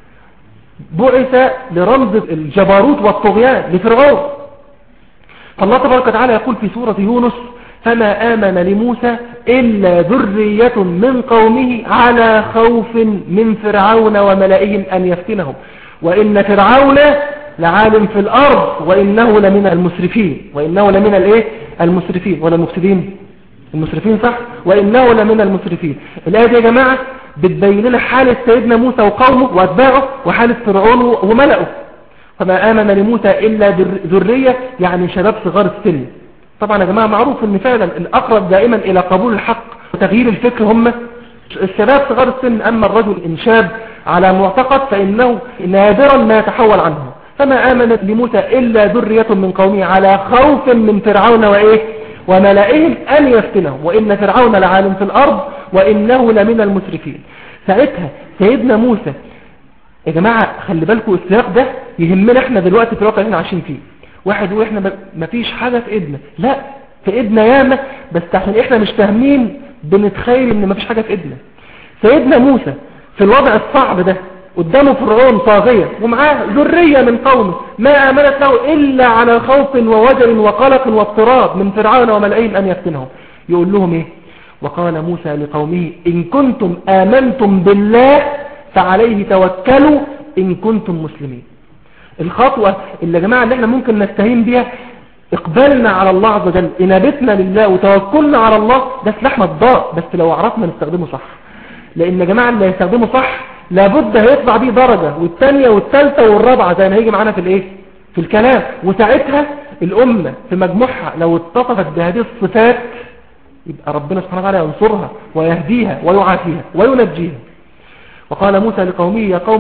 بعث لرمز الجبروت والطغيان لفرعون. فالله تبارك وتعالى يقول في سورة يونس فما آمن لموسى إلا ذرية من قومه على خوف من فرعون وملئهم أن يفتنهم وإن فرعون لعالم في الأرض وإنه لمن المسرفين. وإنه لمن الايه المسرفين ولا المفسدين؟ المسرفين صح. وإنه لمن المسرفين. الآية دي يا جماعة بتبين لنا حالة سيدنا موسى وقومه وأتباعه وحالة فرعون وملئه. فما آمن لموسى إلا ذرية يعني شباب صغار السن. طبعا يا جماعة معروف ان فعلا الأقرب دائما إلى قبول الحق وتغيير الفكر هم الشباب صغار السن. أما الرجل إن شاب على معتقد فإنه نادرا ما يتحول عنه. فما آمن لموسى إلا ذرية من قومه على خوف من فرعون وإيه وملئهم أن يفتنهم وإن فرعون لعالم في الأرض وإنه لمن المسرفين. ساعتها سيدنا موسى يا جماعة خلي بالكم السياق ده يهمنا احنا دلوقتي في الوقت اللي احنا عايشين فيه. واحد يقول احنا مفيش حاجة في ايدنا، لا في ايدنا ياما، بس عشان احنا مش فاهمين بنتخيل ان مفيش حاجة في ايدنا. سيدنا موسى في الوضع الصعب ده قدامه فرعون طاغية ومعاه ذرية من قومه ما آمنت له إلا على خوف ووجل وقلق واضطراب من فرعون وملئهم أن يفتنهم. يقول لهم ايه؟ وقال موسى لقومه إن كنتم آمنتم بالله فعليه توكلوا إن كنتم مسلمين. الخطوة اللي يا جماعة اللي احنا ممكن نستهين بيها اقبالنا على الله عز وجل، انابتنا لله وتوكلنا على الله، ده سلاح مضاء بس لو عرفنا نستخدمه صح. لان يا جماعة اللي يستخدمه صح لابد هيطلع بيه درجة والثانية والثالثة والرابعة زي ما هيجي معانا في الايه في الكلام. وساعتها الامة في مجموعها لو اتصفت بهذه الصفات يبقى ربنا سبحانه وتعالى ينصرها ويهديها ويعافيها وينجيها. وقال موسى لقومه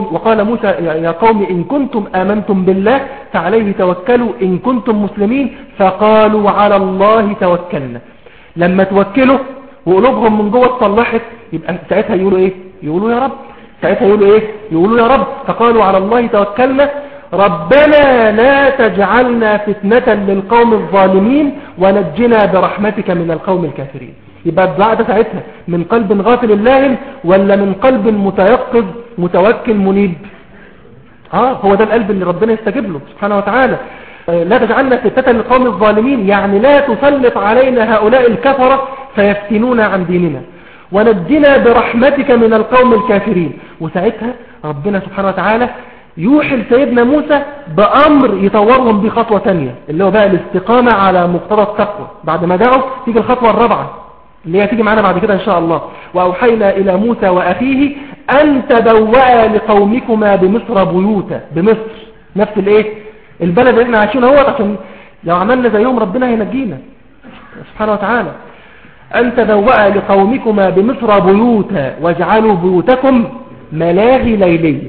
يا قوم إن كنتم آمنتم بالله فعليه توكلوا إن كنتم مسلمين فقالوا على الله توكلنا. لما توكلوا وقلوبهم من جوه اتصلحت يبقى ساعتها يقولوا ايه؟ يقولوا يا رب. ساعتها يقولوا ايه؟ يقولوا يا رب. فقالوا على الله توكلنا ربنا لا تجعلنا فتنة للقوم الظالمين ونجنا برحمتك من القوم الكافرين. يبقى الدعاء ده ساعتها من قلب غافل الله ولا من قلب متيقظ متوكل منيب؟ هو ده القلب اللي ربنا يستجيب له سبحانه وتعالى. لا تجعلنا فتنة للقوم الظالمين يعني لا تسلط علينا هؤلاء الكفرة فيفتنونا عن ديننا ونجنا برحمتك من القوم الكافرين. وساعتها ربنا سبحانه وتعالى يوحي لسيدنا موسى بأمر يطورهم بيه خطوة تانية، اللي هو بقى الاستقامة على مقتضى التقوى. بعد ما دعوا تيجي الخطوة الرابعة اللي هي تيجي معنا بعد كده إن شاء الله. وأوحينا إلى موسى وأخيه أن تبوأ لقومكما بمصر بيوتا. بمصر نفس الايه البلد اللي احنا عايشين اهوت، عشان لو عملنا زيهم ربنا هينجينا سبحانه وتعالى. أن تبوأ لقومكما بمصر بيوتا واجعلوا بيوتكم ملاهي ليلية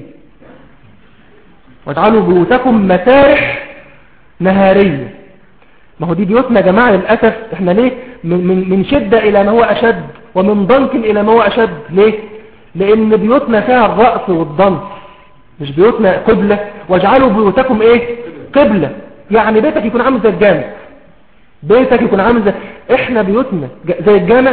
واجعلوا بيوتكم مسارح نهارية. ما هو دي بيوتنا يا جماعة للأسف احنا ليه من شدة إلى ما هو أشد ومن ضنك إلى ما هو أشد. ليه؟ لأن بيوتنا فيها الرأس والضنك، مش بيوتنا قبلة. واجعلوا بيوتكم ايه قبلة، يعني بيتك يكون عامل زي الجامع، بيتك يكون عامل زي احنا بيوتنا زي الجامع.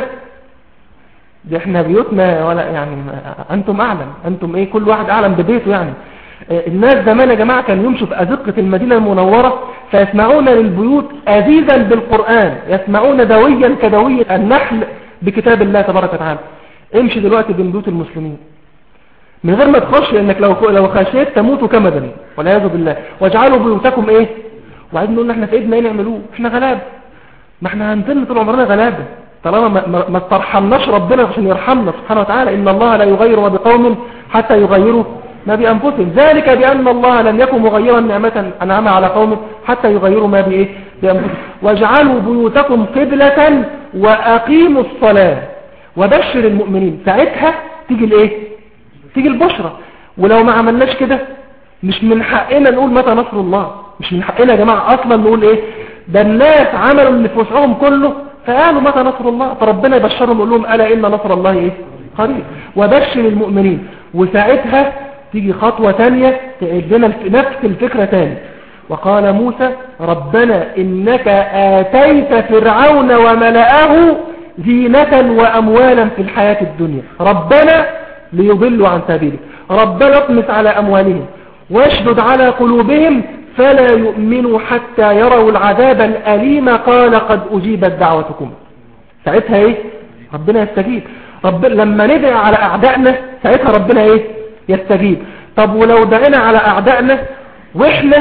دي احنا بيوتنا ولا يعني انتم اعلم، انتم ايه كل واحد اعلم ببيته. يعني الناس زمان يا جماعة كانوا يمشوا في أزقة المدينة المنورة فيسمعون للبيوت أزيزا بالقرآن، يسمعون دويا كدوي النحل بكتاب الله تبارك وتعالى. امشي دلوقتي بين بيوت المسلمين من غير ما تخش، لانك لو خشيت تموت كمدا والعياذ بالله. واجعلوا بيوتكم ايه، وعايزين نقول احنا في ايدنا ايه نعملوه، احنا غلابه. ما احنا هنتن طول عمرنا غلابه طالما ما ترحمناش ربنا عشان يرحمنا سبحانه وتعالى. ان الله لا يغير ما بقوم حتى يغيروا ما بانفسهم، ذلك بان الله لم يكن مغيرا نعمه انعمها على قوم حتى يغيروا ما بايه بانفسهم. واجعلوا بيوتكم قبلة واقيموا الصلاه وبشر المؤمنين. ساعتها تيجي الايه، تيجي البشرة. ولو ما عملناش كده مش من حقنا نقول متى نصر الله، مش من حقنا يا جماعة اصلا نقول ايه ده الناس عملوا اللي في وسعهم كله فقالوا متى نصر الله، فربنا يبشرهم ويقول لهم الا ان نصر الله ايه قريب وبشر المؤمنين. وساعتها تيجي خطوة تانية تعيد لنا نفس الفكرة تاني. وقال موسى ربنا انك اتيت فرعون وملأه زينة واموالا في الحياة الدنيا، ربنا ليضلوا عن سبيلك، ربنا اطمس على أموالهم واشدد على قلوبهم فلا يؤمنوا حتى يروا العذاب الأليم قال قد أجيبت دعوتكم. ساعتها ايه ربنا يستجيب. لما ندعي على أعدائنا ساعتها ربنا ايه يستجيب. طب ولو دعينا على أعدائنا واحنا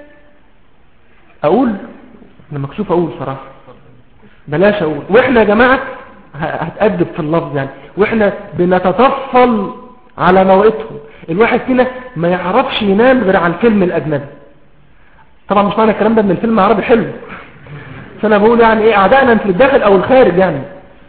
اقول انا مكسوف اقول صراحة بلاش اقول واحنا يا جماعة هتأدب في اللفظ يعني، واحنا بنتطفل على موعدهم. الواحد فينا ما يعرفش ينام غير على الفيلم الأجنبي. طبعا مش معنى الكلام ده ان الفيلم العربي حلو، فانا بقول يعني ايه اعدائنا في الداخل او الخارج. يعني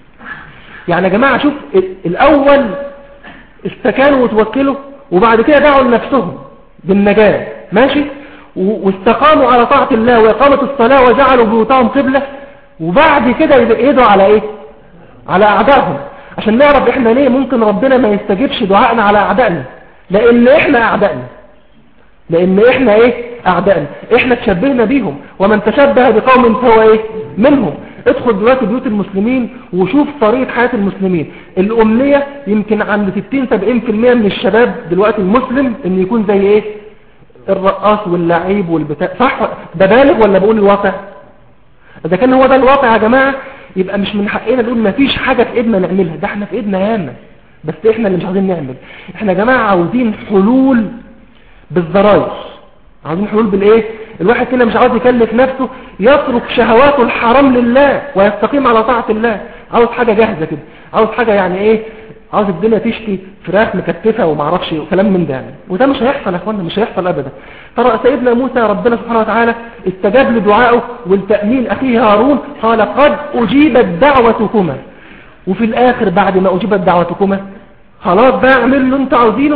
يا جماعة شوف الاول استكانوا وتوكلوا وبعد كده دعوا لنفسهم بالنجاة ماشي، واستقاموا على طاعة الله وإقامة الصلاة وجعلوا بيوتهم قبلة، وبعد كده يدعوا على ايه على أعدائهم. عشان نعرف احنا ليه ممكن ربنا ما يستجيبش دعائنا على أعدائنا، لأن احنا أعدائنا، لأن احنا ايه أعدائنا، احنا تشبهنا بيهم. ومن تشبه بقوم فهو ايه منهم. ادخل دلوقتي بيوت المسلمين وشوف طريقة حياة المسلمين. الأمنية يمكن عند 60-70% من الشباب دلوقتي المسلم ان يكون زي ايه الرقاص واللعيب والبتاع. صح ده بالغ ولا بقول الواقع؟ اذا كان هو ده الواقع يا جماعة يبقى مش من حقنا نقول ما فيش حاجة في ايدنا نعملها، ده احنا في ايدنا ياما، بس احنا اللي مش عايزين نعمل. احنا يا جماعة عاوزين حلول بالزراير، عاوزين حلول بالايه. الواحد فينا مش عاوز يكلف نفسه يترك شهواته الحرام لله ويستقيم على طاعة الله. عاوز حاجة جاهزة كده، عاوز حاجة يعني ايه، عاوز الدنيا تشتي فراخ مكتفة ومعرفش كلام من ده يعني. وده مش هيحصل يا اخوانا، مش هيحصل ابدا. ترى سيدنا موسى ربنا سبحانه وتعالى استجاب لدعائه والتأمين اخيه هارون، قال قد اجيبت دعوتكما. وفي الاخر بعد ما اجيبت دعوتكما خلاص بقى اعملوا اللي انتوا عاوزينه،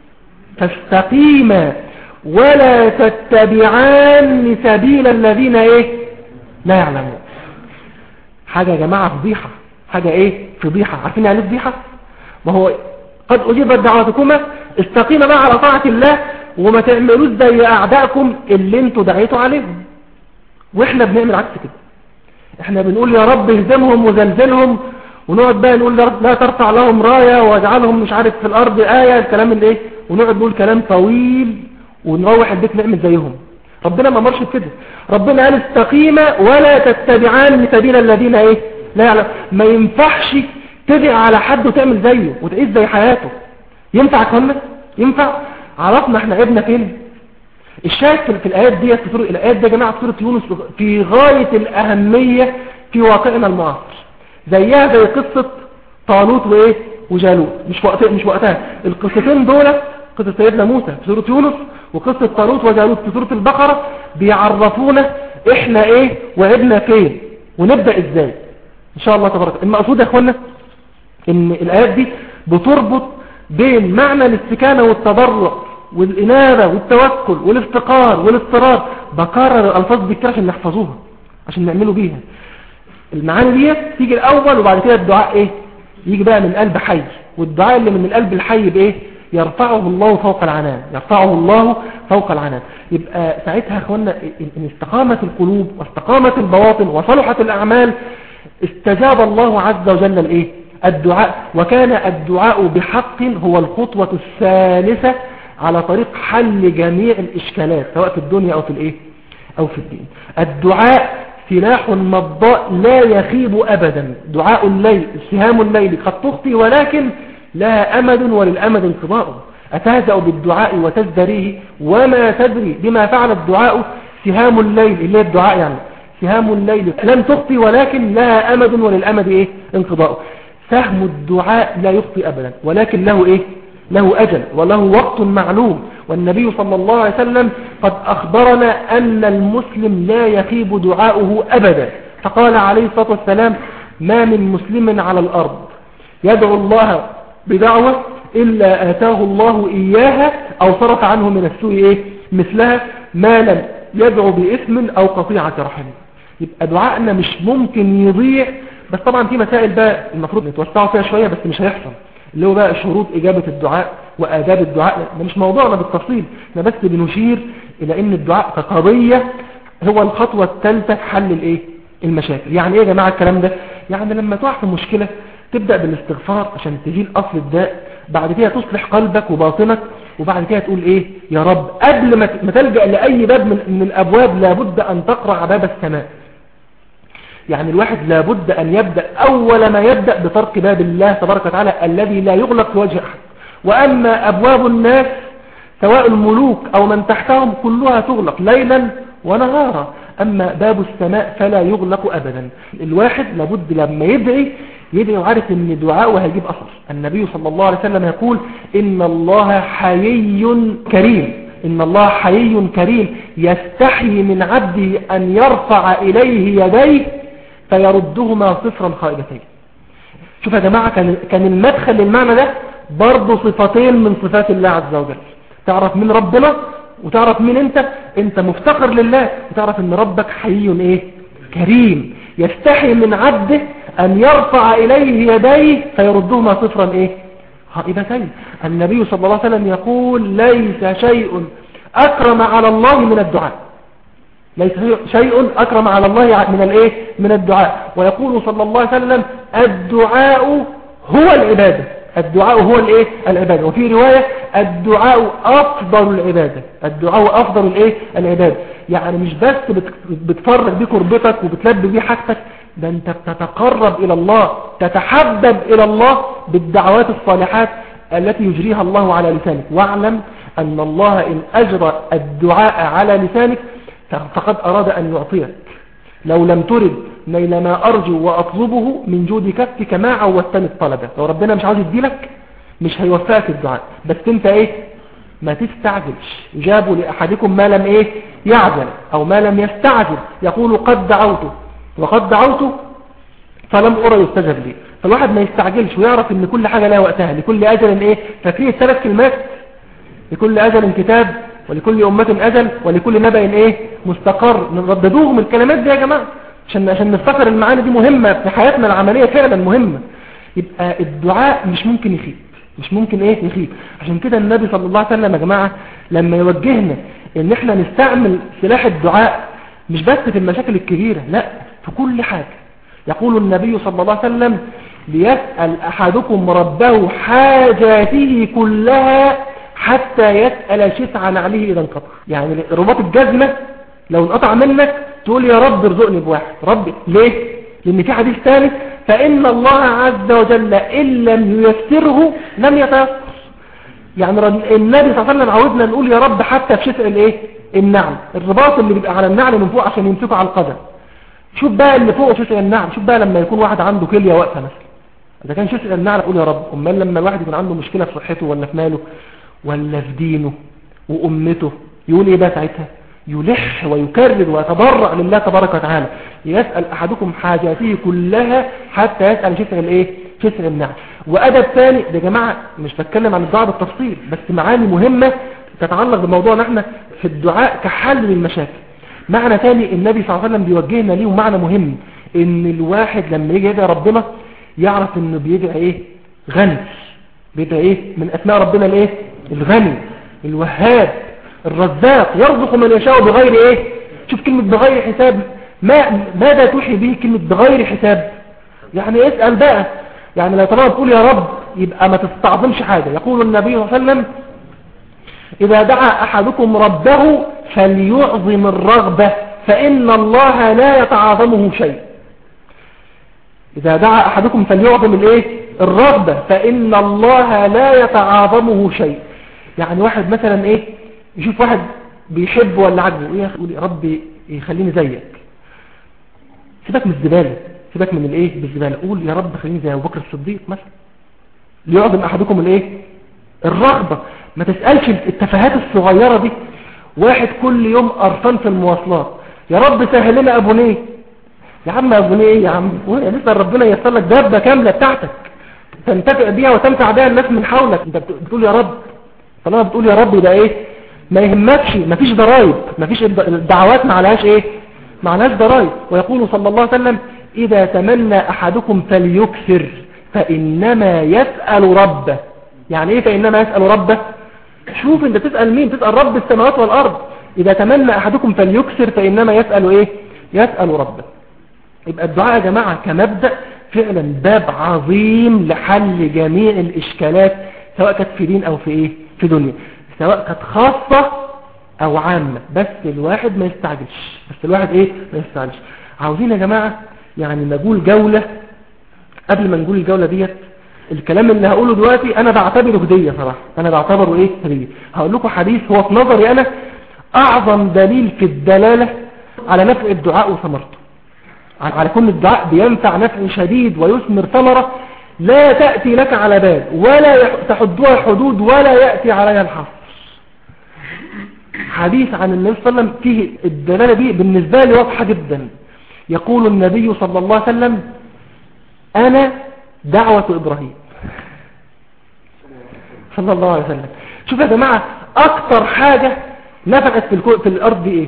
فاستقيما ولا تتبعان سبيل الذين ايه لا يعلمون. حاجة يا جماعة فضيحة، حاجة ايه فضيحة. عارفين يعني فضيحة؟ ما هو قد أجيبت دعوتكما استقيموا بقى على طاعة الله وما تعملوش زي أعدائكم اللي انتوا دعيتوا عليهم. واحنا بنعمل عكس كده، احنا بنقول يا رب اهزمهم وزلزلهم، ونقعد بقى نقول لا ترفع لهم راية واجعلهم مش عارف في الأرض آية، الكلام اللي ايه، ونقعد نقول كلام طويل ونروح البيت نعمل زيهم. ربنا ما امرش بكده، ربنا قال استقيما ولا تتبعان سبيل الذين ايه لا يعلم. ما ينفعش تدعي على حد وتعمل زيه وتعيش زي حياته. ينفع كمان؟ ينفع؟ عرفنا احنا عيبنا فين. الشاهد في الآيات دي، في الآيات دي يا جماعة في سورة يونس في غاية الأهمية في واقعنا المعاصر. زيها زي قصة طالوت وإيه وجالوت. مش وقتها القصتين دول، قصة سيدنا موسى في سورة يونس وقصة طالوت وجالوت في سورة البقرة، بيعرفونا احنا ايه وعيبنا فين ونبدأ ازاي ان شاء الله تبارك. المقصود يا اخوانا ان الآيات دي بتربط بين معنى الاستكانة والتضرع والإنابة والتوكل والافتقار والاضطرار. بكرر الألفاظ دي كده عشان نحفظوها، عشان نعملوا بيها. المعاني دي تيجي الأول، وبعد كده الدعاء ايه يجي بقى من قلب حي. والدعاء اللي من القلب الحي بايه؟ يرفعه الله فوق العنان، يرفعه الله فوق العنان. يبقى ساعتها اخوانا ان استقامت القلوب واستقامت البواطن وصلحت الأعمال، استجاب الله عز وجل الايه الدعاء. وكان الدعاء بحق هو الخطوة الثالثة على طريق حل جميع الإشكالات سواء في الدنيا أو في الايه أو في الدين. الدعاء سلاح مضاء لا يخيب أبدا. دعاء الليل، سهام الليل قد تخطي ولكن لا أمد وللأمد انقضاء. أتهزأ بالدعاء وتزدريه وما تدري بما فعل الدعاء. سهام الليل اللي هي الدعاء يعني سهام الليل لم تخطي ولكن لها أمد وللأمد إيه انقضاء. سهم الدعاء لا يخطي أبدا ولكن له إيه له أجل وله وقت معلوم. والنبي صلى الله عليه وسلم قد أخبرنا أن المسلم لا يخيب دعاؤه أبدا. فقال عليه الصلاة والسلام: ما من مسلم على الأرض يدعو الله بدعوة إلا آتاه الله إياها أو صرف عنه من السوء إيه مثلها، ما لم يدعو بإثم أو قطيعة رحم. يبقى دعائنا مش ممكن يضيع. بس طبعا في مسائل بقى المفروض نتوسعوا فيها شوية، بس مش هيحصل، اللي هو بقى شروط إجابة الدعاء وآداب الدعاء. ده مش موضوعنا بالتفصيل، احنا بس بنشير إلى أن الدعاء كقضية هو الخطوة الثالثة في حل الإيه المشاكل. يعني إيه يا جماعة الكلام ده؟ يعني لما تقع في مشكلة تبدأ بالاستغفار عشان تزيل أصل الداء، بعد كده تصلح قلبك وباطنك، وبعد كده تقول إيه يا رب. قبل ما تلجأ لأي باب من الأبواب لابد أن تقرع باب السماء. يعني الواحد لابد أن يبدأ أول ما يبدأ بطرق باب الله تبارك وتعالى الذي لا يغلق في وجه أحد. وأما أبواب الناس سواء الملوك أو من تحتهم كلها تغلق ليلا ونهارا، أما باب السماء فلا يغلق أبدا. الواحد لابد لما يدعي وعارف أن دعاءه هيجيب أثر. النبي صلى الله عليه وسلم يقول: إن الله حيي كريم، إن الله حيي كريم يستحي من عبده أن يرفع إليه يديه فيردهما صفرا خائبتين. شوف يا جماعة، كان المدخل للمعنى ده برضو صفتين من صفات الله عز وجل. تعرف من ربنا وتعرف من انت مفتقر لله، وتعرف ان ربك حي ايه كريم يستحي من عبده ان يرفع اليه يديه فيردهما صفرا ايه خائبتين. النبي صلى الله عليه وسلم يقول: ليس شيء اكرم على الله من الدعاء، ليس شيء أكرم على الله من الايه من الدعاء. ويقول صلى الله عليه وسلم: الدعاء هو العبادة، الدعاء هو الايه العبادة. وفي رواية: الدعاء أفضل العبادة، الدعاء أفضل الايه العبادة. يعني مش بس بتفرغ بيه كربتك وبتلبي بيه حاجتك، ده انت بتتقرب إلى الله، تتحبب إلى الله بالدعوات الصالحات التي يجريها الله على لسانك. واعلم أن الله إن أجرى الدعاء على لسانك فقد أراد أن يعطيك. لو لم ترد نيل ما أرجو وأطلبه من جود كفك ما عودتني الطلبة. لو ربنا مش عاوز يديلك مش هيوفاك الدعاء، بس انت ايه ما تستعجلش. جابوا لأحدكم ما لم ايه يعجل أو ما لم يستعجل. يقول: قد دعوت وقد دعوت فلم أرى يستجب لي. فالواحد ما يستعجلش ويعرف ان كل حاجة لها وقتها، لكل أجل ايه. ففيه 3 كلمات: لكل أجل كتاب، ولكل أمة أجل، ولكل نبأ ايه مستقر. نرددوهم الكلمات دي يا جماعة عشان نفتكر المعاني دي مهمة في حياتنا العملية، فعلا مهمة. يبقى الدعاء مش ممكن يخيب، مش ممكن ايه يخيب. عشان كده النبي صلى الله عليه وسلم يا جماعة لما يوجهنا ان احنا نستعمل سلاح الدعاء مش بس في المشاكل الكبيرة، لا في كل حاجة. يقول النبي صلى الله عليه وسلم: ليسأل أحدكم ربه حاجاته كلها حتى يسأل شفعا عليه إذا انقطع. يعني رباط الجزمة لو انقطع منك تقول: يا رب ارزقني بواحد. ربي ليه؟ لأن في حديث ثالث: فإن الله عز وجل إن لم ييسره لم يتيسر. يعني النبي صلى الله عليه وسلم عودنا نقول يا رب حتى في شسع الايه النعل، الرباط اللي بيبقى على النعل من فوق عشان يمسكه على القدم. شوف بقى اللي فوق شسع النعل، شوف بقى لما يكون واحد عنده كلية واقفة مثلا، اذا كان شسع النعل اقول يا رب، امال لما الواحد يكون عنده مشكلة في صحته ولا في ماله ولا في دينه وامته، يقول ايه بقى ساعتها؟ يلح ويكرر ويتضرع لله تبارك وتعالى. يسأل احدكم حاجاته كلها حتى يسأل شسع الايه شسع النعل. وادب ثاني ده يا جماعة، مش بتكلم عن الدعاء بالتفصيل بس معاني مهمة تتعلق بموضوعنا احنا في الدعاء كحل للمشاكل. معنى ثاني النبي صلى الله عليه وسلم بيوجهنا ليه، ومعنى مهم ان الواحد لما يجي يدعي ربنا يعرف انه بيدعي ايه غني، بيدعي ايه من اسماء ربنا الايه الغني الوهاب الرزاق، يرزق من يشاء بغير ايه. شوف كلمة بغير حساب، ماذا توحي به كلمة بغير حساب؟ يعني اسأل بقى، يعني لو طالما تقول يا رب يبقى ما تستعظمش حاجة. يقول النبي صلى الله عليه وسلم إذا دعا أحدكم ربه فليعظم الرغبة فإن الله لا يتعاظمه شيء. إذا دعا أحدكم فليعظم الايه الرغبة فإن الله لا يتعاظمه شيء. يعني واحد مثلا ايه يشوف واحد بيحب ولا عجبه يقول يا رب يخليني زيك، سيبك من الزبالة، سيبك من الايه بالزبالة، قول يا رب خليني زي ابو بكر الصديق مثلا. ليعظم احدكم الايه الرغبة. ما تسألش التفاهات الصغيرة دي. واحد كل يوم قرفان في المواصلات، يا رب سهل لنا ابونيه. يا عم ابونيه ايه يا عم، لسه ربنا ييسر لك دابة كاملة بتاعتك تنتفع بيها وتنفع بيها الناس من حولك. انت بتقول يا رب، طالما بتقول يا رب يبقى ايه ما يهمكش، مفيش ضرايب، مفيش الدعوات ما عليهاش ايه ما عليهاش ضرايب. ويقول صلى الله عليه وسلم إذا تمنى أحدكم فليكثر فإنما يسأل ربه. يعني ايه فإنما يسأل ربه؟ شوف انت تسأل مين، تسأل رب السماوات والأرض. إذا تمنى أحدكم فليكثر فإنما يسأل ايه يسأل ربه. يبقى الدعاء يا جماعة كمبدأ فعلا باب عظيم لحل جميع الإشكالات، سواء كانت في دين أو في ايه في دنيا، سواء كانت خاصة او عامة. بس الواحد ما يستعجلش، بس الواحد ايه ما يستعجلش. عاوزين يا جماعة يعني نقول جولة. قبل ما نقول الجولة ديت، الكلام اللي هقوله دلوقتي انا بعتبره هدية صراحة، انا بعتبره ايه هدية. هقول لكم حديث هو في نظري انا اعظم دليل في الدلالة على نفع الدعاء وثمرته، على كل الدعاء بينفع نفع شديد ويثمر ثمرة لا تأتي لك على بال ولا تحدها حدود ولا يأتي عليها الحصر. حديث عن النبي صلى الله عليه وسلم فيه الدلالة دي بالنسبة لي واضحة جدا. يقول النبي صلى الله عليه وسلم أنا دعوة إبراهيم صلى الله عليه وسلم. شوف يا جماعة أكتر حاجة نفعت في الأرض دي إيه؟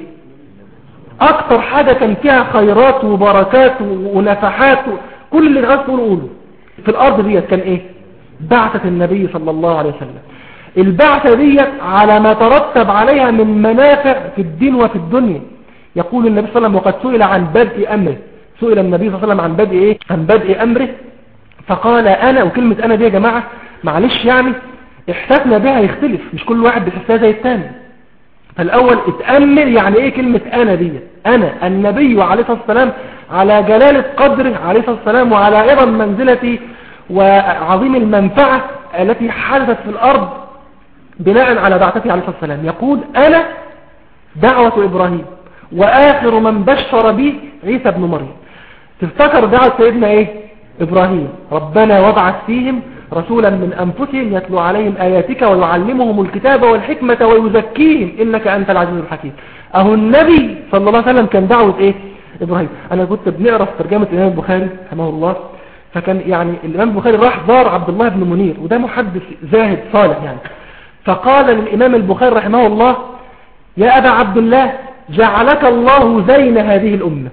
أكتر حاجة كان فيها خيرات وبركات ونفحات كل اللي الناس قولوا في الأرض دي كان إيه؟ بعثة النبي صلى الله عليه وسلم. البعثة دي على ما ترتب عليها من منافع في الدين وفي الدنيا. يقول النبي صلى الله عليه وسلم وقد سئل عن بدء أمره، سئل النبي صلى الله عليه وسلم عن بدء إيه؟ عن بدء أمره فقال أنا. وكلمة أنا دي يا جماعة معلش يعني إحساسنا بها يختلف، مش كل واحد بيحسها زي الثاني. فالأول اتأمل يعني إيه كلمة أنا دي. أنا النبي عليه الصلاة والسلام على جلالة قدره عليه الصلاة والسلام وعلى عظم منزلته وعظيم المنفعة التي حدثت في الأرض بناء على بعثته عليه الصلاة والسلام. يقول أنا دعوة إبراهيم وآخر من بشر به عيسى بن مريم. تفتكر دعوة سيدنا إيه إبراهيم ربنا وابعث فيهم رسولا من أنفسهم يتلو عليهم آياتك ويعلمهم الكتاب والحكمة ويزكيهم إنك أنت العزيز الحكيم. أهو النبي صلى الله عليه وسلم كان دعوة إيه إبراهيم. أنا كنت بنقرأ في ترجمة الإمام البخاري رحمه الله، فكان يعني الإمام البخاري راح زار عبد الله بن منير وده محدث زاهد صالح يعني، فقال للإمام البخاري رحمه الله يا أبا عبد الله جعلك الله زين هذه الأمة.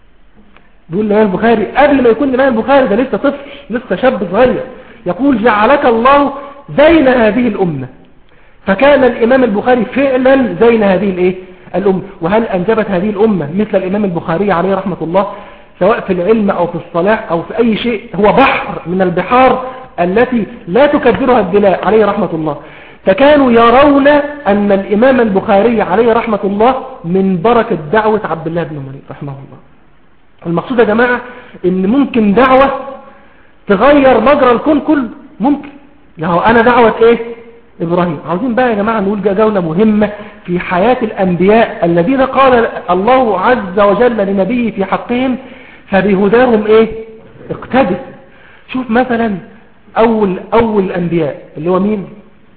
بيقول الإمام البخاري قبل ما يكون الإمام البخاري ده لسه طفل لسه شاب صغير، يقول جعلك الله زين هذه الأمة. فكان الإمام البخاري فعلا زين هذه الإيه الأمة. وهل أنجبت هذه الأمة مثل الإمام البخاري عليه رحمة الله سواء في العلم أو في الصلاح أو في أي شيء؟ هو بحر من البحار التي لا تكبرها الدلاء عليه رحمة الله. فكانوا يرون أن الإمام البخاري عليه رحمة الله من بركة دعوة عبد الله بن منير رحمه الله. المقصود يا جماعة إن ممكن دعوة تغير مجرى الكون كله، ممكن. لو أنا دعوة إيه إبراهيم. عاوزين بقى يا جماعة نقول جولة مهمة في حياة الأنبياء الذين قال الله عز وجل لنبيه في حقهم فبهداهم إيه اقتدى. شوف مثلا أول الأنبياء اللي هو مين؟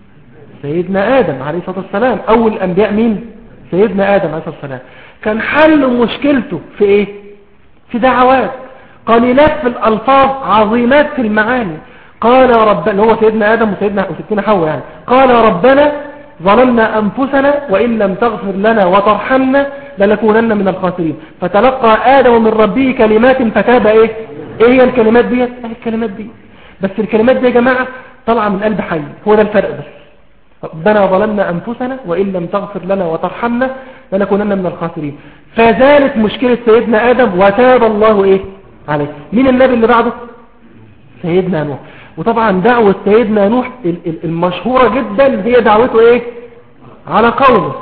سيدنا آدم عليه الصلاة والسلام. أول الأنبياء مين؟ سيدنا آدم عليه الصلاة والسلام. كان حل مشكلته في إيه؟ في دعوات قليلات في الألفاظ عظيمات في المعاني. قال ربنا، هو سيدنا آدم وستنا حواء يعني، قال ربنا ظلمنا أنفسنا وإن لم تغفر لنا وترحمنا لنكونن من الخاسرين. فتلقى آدم من ربه كلمات فتاب إيه هي الكلمات دي؟ الكلمات دي بس. الكلمات دي يا جماعة طالعة من قلب حي. هو ده الفرق بس. ربنا ظلمنا أنفسنا وإن لم تغفر لنا وترحمنا لنكونن من الخاسرين. فزالت مشكلة سيدنا آدم وتاب الله إيه عليه. مين النبي اللي بعده؟ سيدنا نوح. وطبعا دعوة سيدنا نوح المشهورة جدا هي دعوته إيه على قومه.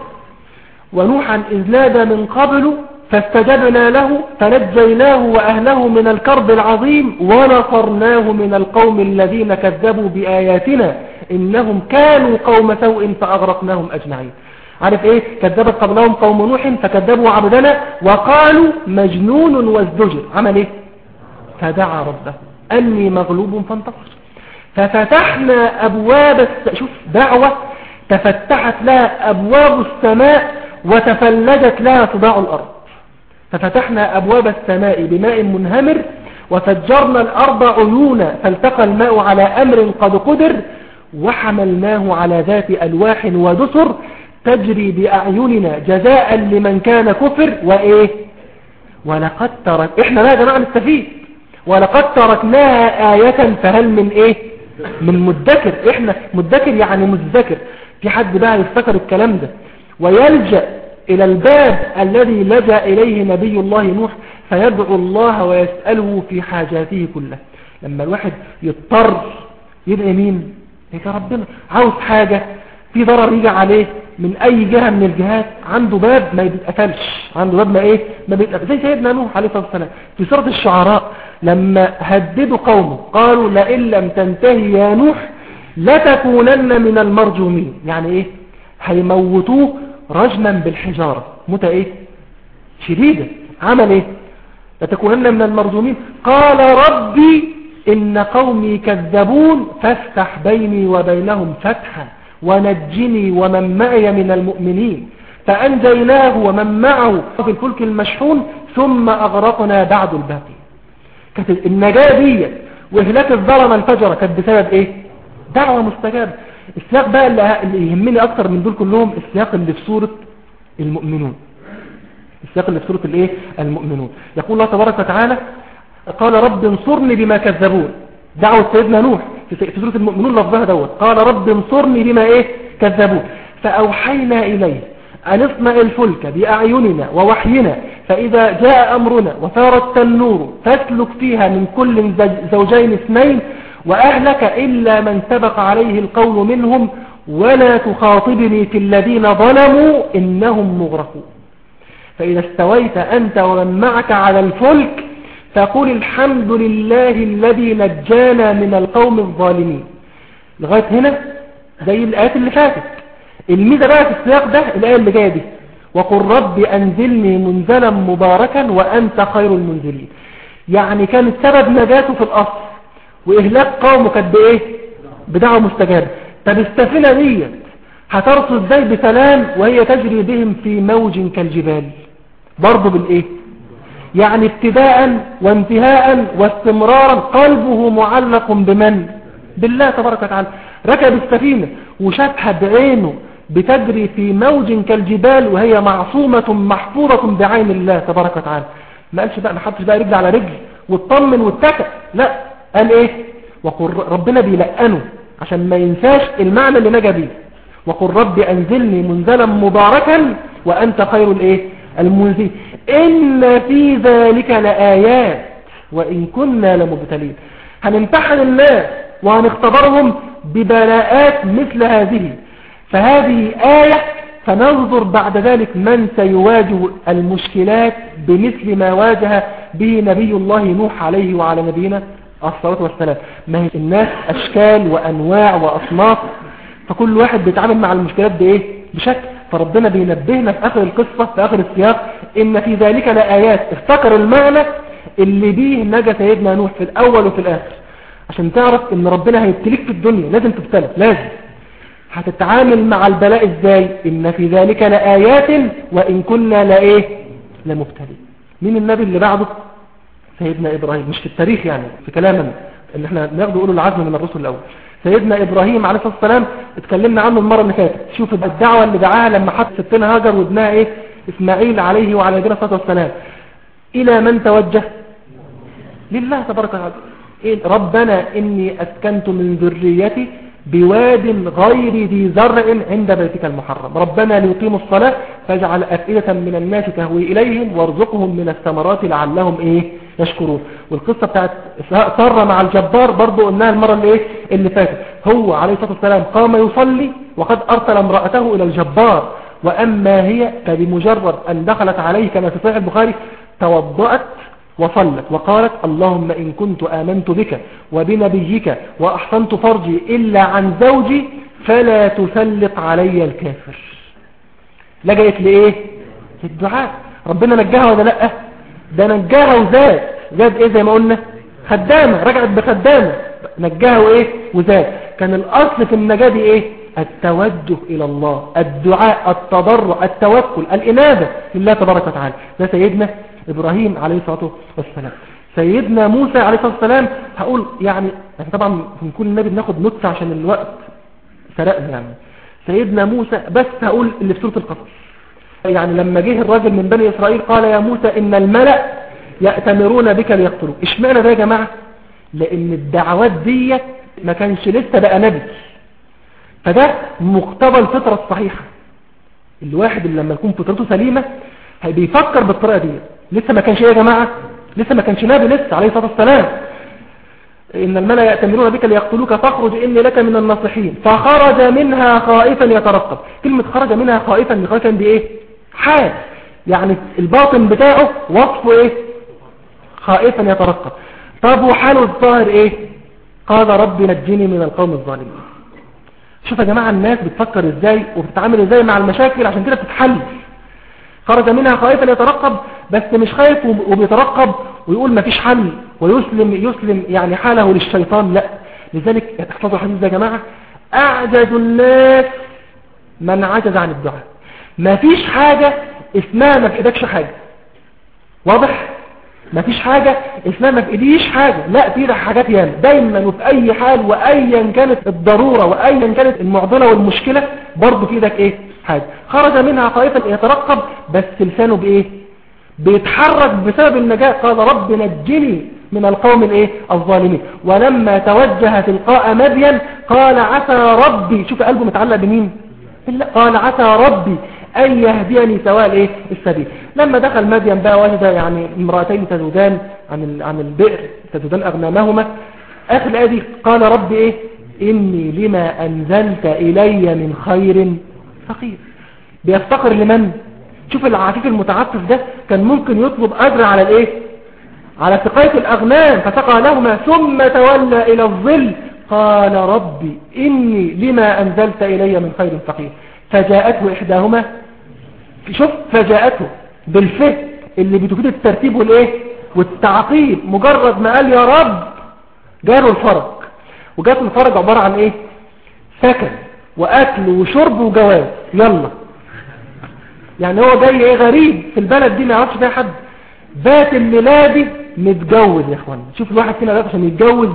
ونوحا إذ نادى من قبل فاستجبنا له فنجيناه وأهله من الكرب العظيم ونصرناه من القوم الذين كذبوا بآياتنا إنهم كانوا قوم سوء فأغرقناهم أجمعين. عارف إيه؟ كذبت قبلهم قوم نوح فكذبوا عبدنا وقالوا مجنون وازدجر. عمل إيه؟ فدعا ربه أني مغلوب فانتصر. ففتحنا أبواب شوف دعوة تفتحت لها أبواب السماء وتفلجت لها صداع الأرض. ففتحنا أبواب السماء بماء منهمر وفجرنا الأرض عيونا فالتقى الماء على أمر قد قدر وحملناه على ذات ألواح ودسر تجري بأعيننا جزاء لمن كان كفر وإيه ولقد ترك إحنا لا جماعة نستفيد ولقد تركناها آية فهل من إيه من مدكر. إحنا مدكر يعني مذكر. في حد بقى يفتكر الكلام ده ويلجأ إلى الباب الذي لجأ إليه نبي الله نوح فيدعو الله ويسأله في حاجاته كلها. لما الواحد يضطر يدعي مين؟ يدعي ربنا. عاوز حاجة في ضرر يجي عليه من أي جهة من الجهات عنده باب ما بيتقفلش. عنده باب ما بيتقفلش زي سيدنا نوح عليه الصلاة والسلام في سورة الشعراء لما هددوا قومه قالوا لئن لم تنتهي يا نوح لتكونن من المرجومين. يعني إيه؟ هيموتوه رجما بالحجارة موتة إيه شديدة. عمل إيه؟ لتكونن من المرجومين. قال ربي إن قومي كذبون فافتح بيني وبينهم فتحا ونجني ومن معي من المؤمنين فأنجيناه ومن معه في الفلك المشحون ثم أغرقنا بعد الباقي. كانت النجاة دي وإهلاك الظلم الفجرة كانت بسبب إيه؟ دعوة مستجابة. السياق بقى اللي يهمني أكتر من دول كلهم السياق اللي في سورة المؤمنون. السياق اللي في سورة الإيه؟ المؤمنون. يقول الله تبارك وتعالى قال رب انصرني بما كذبون. دعوة سيدنا نوح في سورة المؤمنون لفظها دوت قال رب انصرني بما إيه كذبون. فأوحينا إليه أن اصنع الفلك بأعيننا ووحينا فإذا جاء أمرنا وثار التنور فاسلك فيها من كل زوجين اثنين وأهلك إلا من سبق عليه القول منهم ولا تخاطبني في الذين ظلموا إنهم مغرقون. فإذا استويت أنت ومن معك على الفلك فقل الحمد لله الذي نجانا من القوم الظالمين. لغاية هنا زي الآيات اللي فاتت. الميزة بقى في السياق ده الآية اللي جاية دي وقل رب أنزلني منزلا مباركا وأنت خير المنزلين. يعني كانت سبب نجاته في الأصل وإهلاك قومه كانت بإيه بدعوة مستجابة. طب السفينة دي هترصد ازاي بسلام وهي تجري بهم في موج كالجبال برضه بالإيه يعني ابتداء وانتهاء واستمرارا قلبه معلق بمن بالله تبارك وتعالى. ركب السفينة وشافها بعينه بتجري في موج كالجبال وهي معصومة محفوظة بعين الله تبارك وتعالى. ما قالش بقى ما حطش بقى رجل على رجل واطمن واتكى. لا قال ايه وقل ربنا بيلقنه عشان ما ينساش المعنى اللي نجا بيه. وقل رب انزلني منزلا مباركا وانت خير الايه المنزل ان في ذلك لآيات وان كنا لمبتلين. هنمتحن الناس وهنختبرهم ببلاءات مثل هذه. فهذه آية فننظر بعد ذلك من سيواجه المشكلات بمثل ما واجه به نبي الله نوح عليه وعلى نبينا الصلاة والسلام. ما هي الناس أشكال وأنواع وأصناف فكل واحد بيتعامل مع المشكلات بايه بشكل. فربنا بينبهنا في اخر القصة في اخر السياق ان في ذلك لآيات. افتكر المعنى اللي بيه نجا سيدنا نوح في الاول وفي الاخر، عشان تعرف ان ربنا هيبتليك في الدنيا، لازم تبتلى، لازم هتتعامل مع البلاء ازاي. ان في ذلك لآيات وان كنا لمبتلين. مين النبي اللي بعده؟ سيدنا ابراهيم. مش في التاريخ يعني، في كلامنا ان احنا ناخده نقوله العزم من الرسل الاول. سيدنا ابراهيم عليه الصلاه والسلام اتكلمنا عنه المره اللي فاتت. شوف الدعوه اللي دعاها لما حط ستنا هاجر وابنها اسماعيل عليه وعلى نبينا الصلاه والسلام. الى من توجه؟ لله تبارك وتعالى. ربنا اني اسكنت من ذريتي بواد غير ذي زرع عند بيتك المحرم ربنا ليقيموا الصلاة فاجعل أفئدة من الناس تهوي إليهم وارزقهم من الثمرات لعلهم يشكرون. والقصة بتاعت سارة مع الجبار برضو قلناها المرة اللي فاتت. هو عليه الصلاة والسلام قام يصلي وقد أرسل امرأته إلى الجبار، وأما هي فبمجرد أن دخلت عليه كما في صحيح البخاري توضأت وصلت وقالت اللهم إن كنت آمنت بك وبنبيك وأحسنت فرجي إلا عن زوجي فلا تسلط علي الكافر. لجأت الدعاء. ربنا نجاها ولا لأ؟ ده نجاها وزاد زي ما قلنا خدامة، رجعت بخدامة نجاها وزاد. كان الأصل في النجاة دي التوجه إلى الله، الدعاء، التضرع، التوكل، الإنابة لله تبارك وتعالى. ده سيدنا إبراهيم عليه الصلاة والسلام. سيدنا موسى عليه الصلاة والسلام هقول يعني طبعا بنكون النبي بناخد نطة عشان الوقت سرقنا يعني. سيدنا موسى بس هقول اللي في سورة القصص. يعني لما جه الراجل من بني إسرائيل قال يا موسى إن الملأ يأتمرون بك ليقتلوك. اشمعنى ده يا جماعة؟ لأن الدعوات دي ما كانش لسه بقى نبي، فده مقتضى الفطرة الصحيحة. الواحد اللي لما يكون فطرته سليمة بيفكر بالطريقة دي. لسه ما كانش يا جماعة، لسه ما كانش نبي لسه عليه الصلاة والسلام. إن الملأ يأتمرون بك ليقتلوك فاخرج إني لك من الناصحين. فخرج منها خائفا يترقب. كلمة خرج منها خائفا دي حال يعني الباطن بتاعه وصفه خائفا يترقب. طب وحاله الظاهر قال ربي نجني من القوم الظالمين. شوف يا جماعة الناس بتفكر ازاي وبتتعامل ازاي مع المشاكل، عشان كده بتتحل. خرج منها خائفا يترقب، بس مش خايف وبيترقب ويقول ما فيش حل ويسلم يعني حاله للشيطان، لا. لذلك احفظوا الحديث ده يا جماعة، اعجز الناس من عجز عن الدعاء. ما فيش حاجة اسمها ما في ايدكش حاجة، واضح؟ ما فيش حاجة اسمها ما في ايديش حاجة، لا، في حاجات ياما دايما وفي اي حال وايا كانت الضرورة وايا كانت المعضلة والمشكلة برضو في ايدك حاجة. خرج منها خائفا يترقب، بس لسانه بيتحرك بسبب النجاة. قال رب نجني من القوم الظالمين. ولما توجه تلقاء مدين قال عسى ربي، شوف قلبه متعلق بمين؟ قال عسى ربي أن يهديني سواء السبيل. لما دخل مدين بقى وجد يعني امرأتين تذودان عن البئر تذودان أغنامهما. آخر الآية دي قال ربي إني لما أنزلت إلي من خير فقير. بيفتقر لمن؟ شوف العفيف المتعفف ده كان ممكن يطلب أجر على على سقاية الأغنام فسقى لهما ثم تولى إلى الظل. قال ربي إني لما أنزلت إلي من خير فقير. فجاءته إحداهما، شوف فجاءته بالفه اللي بتفيد الترتيب والتعقيب. مجرد ما قال يا رب جاله الفرج. وجاته الفرج عبارة عن سكن وأكل وشرب وجواز. يلا يعني هو جاي غريب في البلد دي ما يعرفش فيها حد. بات الميلادي متجوز يا اخوان. شوف الواحد فينا ده عشان يتجوز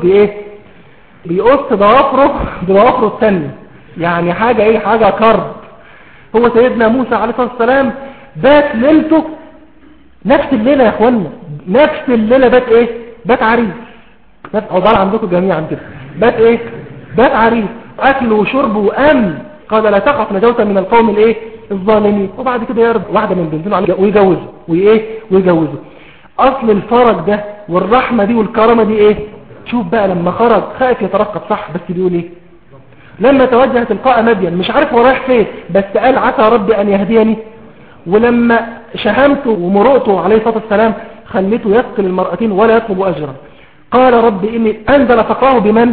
بيقص ضوافره الثانيه يعني حاجة كرب. هو سيدنا موسى عليه الصلاة والسلام بات ليلته نفس الليلة يا اخوانا، نفس الليلة بات عريس. عبارة عندكم جميعا كده بات بات عريس، اكل وشرب وامن. قال لا تخف نجوت من القوم الظالمين. وبعد كده يرد واحدة من بنتين عليه ويجوزه ويجوزه. اصل الفرج ده والرحمة دي والكرامة دي شوف بقى لما خرج خائف يترقب صح، بس بيقول لما توجه تلقاء مدين مش عارف هو رايح فين، بس قال عسى ربي ان يهديني. ولما شهمته ومرؤته عليه الصلاة والسلام خليته يسقي المرأتين ولا يطلب اجرا. قال ربي اني انزل فقاه بمن؟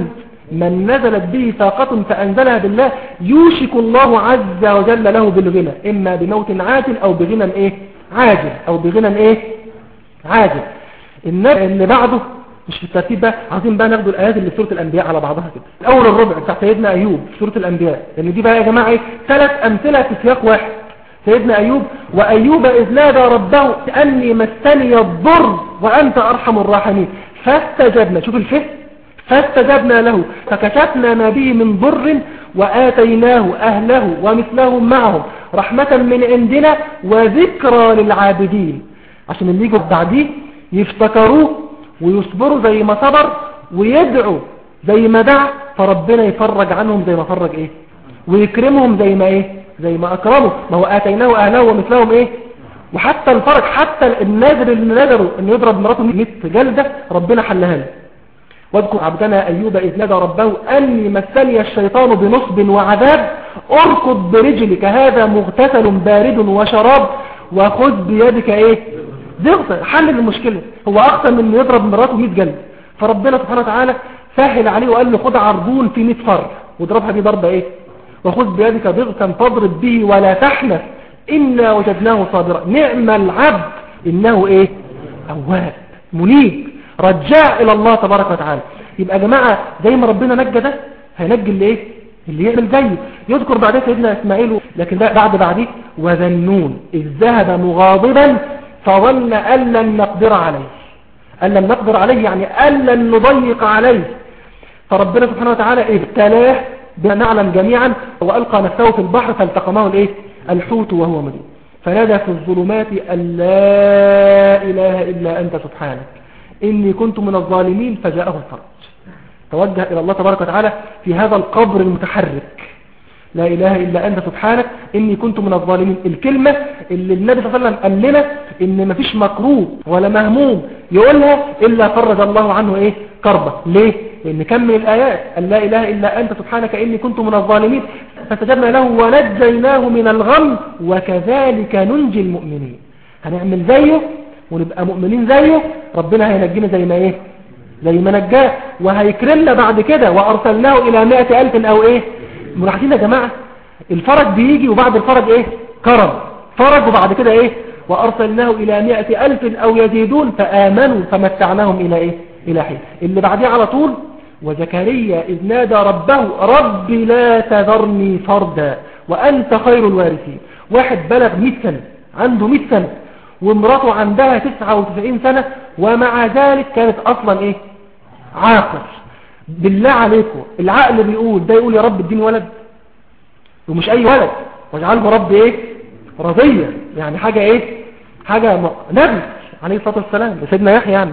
من نزلت به فاقة فأنزلها بالله يوشك الله عز وجل له بالغنى، إما بموت عاجل أو بغنى إيه عاجل أو بغنى إيه عاجل. النبي اللي بعده مش في الترتيب بقى، عايزين بقى ناخد الآيات اللي في سورة الأنبياء على بعضها كده. أول الربع بتاع سيدنا أيوب في سورة الأنبياء، لأن دي بقى يا جماعة إيه 3 أمثلة في سياق واحد. سيدنا أيوب: وأيوب إذ نادى ربه أني مسني الضر وأنت أرحم الراحمين فاستجبنا، شوف الفهم، فاستجبنا له فكشفنا ما به من ضر وآتيناه أهله ومثلهم معهم رحمة من عندنا وذكرى للعابدين، عشان اللي يجوا بعديه يفتكروه ويصبروا زي ما صبر ويدعوا زي ما دعا، فربنا يفرج عنهم زي ما فرج ايه ويكرمهم زي ما ايه زي ما اكرمه. ما هو آتيناه أهله ومثلهم ايه. وحتى الفرج، حتى النادر اللي نادروا انه يضرب مراته 100 جلدة ربنا حلها له. واذكر عبدنا أيوب إذ نادى ربه أني مسني الشيطان بنصب وعذاب اركض برجلك هذا مغتسل بارد وشراب وخذ بيدك ايه ضغط. حل المشكلة، هو أكثر من يضرب مراته 100 جلد، فربنا سبحانه وتعالى سهل عليه وقال له خد عربون في 100 فر واضربها دي ضربة ايه وخذ بيدك ضغطا فاضرب به ولا تحنث إنا وجدناه صابرا نعم العبد إنه ايه أواب منيب رجاء إلى الله تبارك وتعالى. يبقى يا جماعة زي ما ربنا نجى ده هينجي اللي ايه اللي يعمل زيه. يذكر بعدها سيدنا إسماعيل، لكن بعد وذنون إذ ذهب مغاضبا فظن أن لن نقدر عليه، أن لن نقدر عليه يعني أن لن نضيق عليه، فربنا سبحانه وتعالى ابتلاه بنعلم جميعا وألقى نفسه في البحر فالتقمه الايه الحوت وهو مليم فنادى في الظلمات أن لا إله إلا أنت سبحانك إني كنت من الظالمين فجاءه الفرج. توجه إلى الله تبارك وتعالى في هذا القبر المتحرك، لا إله إلا أنت سبحانك إني كنت من الظالمين. الكلمة اللي النبي صلى الله عليه وسلم قال لنا إن مفيش مكروه ولا مهموم يقولها إلا فرج الله عنه إيه كربة. ليه؟ لأن كم من الآيات أن لا إله إلا أنت سبحانك إني كنت من الظالمين فاستجبنا له ونجيناه من الغم وكذلك ننجي المؤمنين. هنعمل زيه ونبقى مؤمنين زيه، ربنا هينجينا زي ما ايه زي ما نجاه وهيكرمنا بعد كده وارسلناه الى 100,000 او ايه. ملاحظين يا جماعة الفرج بيجي وبعد الفرج ايه كرم، فرج وبعد كده ايه وارسلناه الى 100,000 او يزيدون فامنوا فمتعناهم الى ايه الى حين. اللي بعديه على طول وزكريا اذ نادى ربه رب لا تذرني فردا وانت خير الوارثين. واحد بلغ 100 سنة عنده 100 سنة وامراته عندها 99 سنة ومع ذلك كانت اصلا ايه عاقر. بالله عليكم العقل بيقول ده يقول يا رب اديني ولد ومش اي ولد واجعله رب ايه رضية، يعني حاجة ايه حاجة نبي عليه الصلاة والسلام سيدنا يحيى يعني.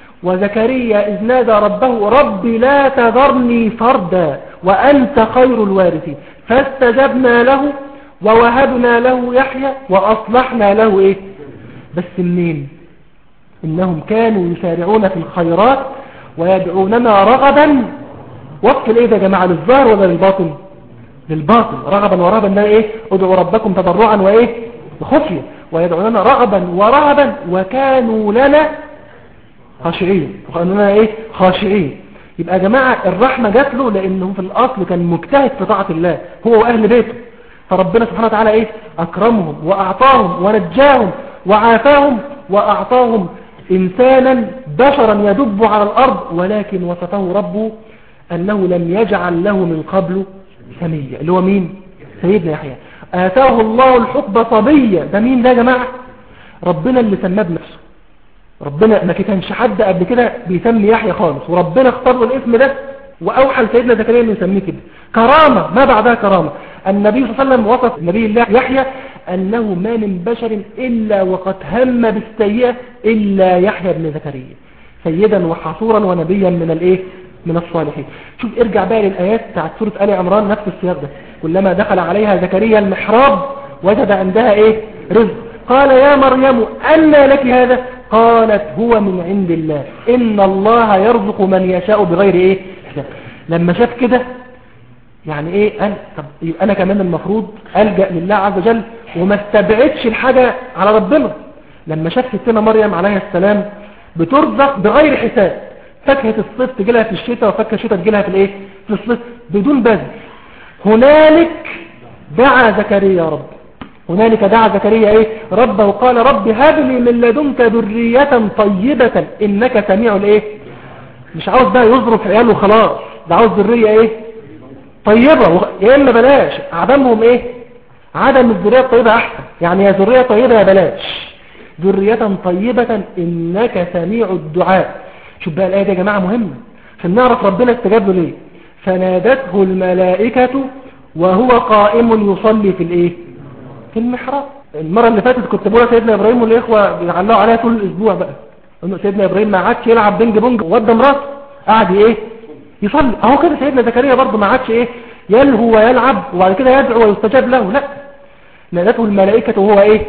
وزكريا إذ نادى ربه رب لا تذرني فردا وأنت خير الوارثين فاستجبنا له ووهبنا له يحيى وأصلحنا له ايه. بس منين؟ إنهم كانوا يسارعون في الخيرات ويدعوننا رغبا. وقت الايه ده يا جماعة للظاهر ولا للباطن؟ للباطن. رغبا ورهبا ده ايه ادعوا ربكم تضرعا وايه وخفية ويدعوننا رغبا ورهبا وكانوا لنا خاشعين وكانوا لنا ايه خاشعين. يبقى يا جماعة الرحمة جات له لانه في الاصل كان مجتهد في طاعة الله هو واهل بيته، فربنا سبحانه وتعالى ايه اكرمهم واعطاهم ونجاهم وعافاهم واعطاهم انسانا بشرا يدب على الارض، ولكن وصفه ربه انه لم يجعل له من قبل سميا. اللي هو مين؟ سيدنا يحيى. آتاه الله الحكم صبيا. ده مين ده يا جماعة؟ ربنا اللي سماه بنفسه. ربنا ما كانش حد قبل كده بيسمي يحيى خالص وربنا اختار له الاسم ده واوحى لسيدنا زكريا انه يسميه كده. كرامة ما بعدها كرامة. النبي صلى الله عليه وسلم وصف نبي الله يحيى انه ما من بشر الا وقد هم بالسيئة الا يحيى بن زكريا سيدا وحصورا ونبيا من الايه من الصالحين. شوف ارجع بقى للآيات بتاعت سورة آل عمران نفس السياق ده. كلما دخل عليها زكريا المحراب وجد عندها ايه رزق قال يا مريم أنى لك هذا قالت هو من عند الله إن الله يرزق من يشاء بغير ايه حساب. لما شاف كده يعني ايه قال طب يبقى انا كمان المفروض ألجأ لله عز وجل وما استبعدش الحاجة على ربنا. لما شاف ستنا مريم عليه السلام بترزق بغير حساب، فاكهة الصيف تجيلها في الشتاء وفاكهة الشتاء تجيلها في الايه في بدون بذل. هنالك دعا زكريا رب، هنالك دعا زكريا ايه ربه قال رب هب لي من لدنك ذرية طيبة انك سميع الايه. مش عاوز بقى يظرف عياله خلاص، ده عاوز ذرية ايه طيبة، يا اما بلاش عدمهم ايه، عدم الذرية الطيبة احسن، يعني يا ذرية طيبة يا بلاش، ذرية طيبة انك سميع الدعاء. شوف بقى الآية دي يا جماعة مهمة عشان نعرف ربنا استجاب له ليه. فنادته الملائكة وهو قائم يصلي في الايه، في المحراب. المرة اللي فاتت كنت بقول سيدنا ابراهيم والاخوة بيعلقوا عليها طول الاسبوع بقى، انه سيدنا ابراهيم ما عادش يلعب بينج بونج وودى مراته، قاعد ايه يصلي. اهو كده سيدنا زكريا برضه ما عادش ايه يلهو ويلعب وبعد كده يدعو ويستجاب له، لا، نادته الملائكة وهو ايه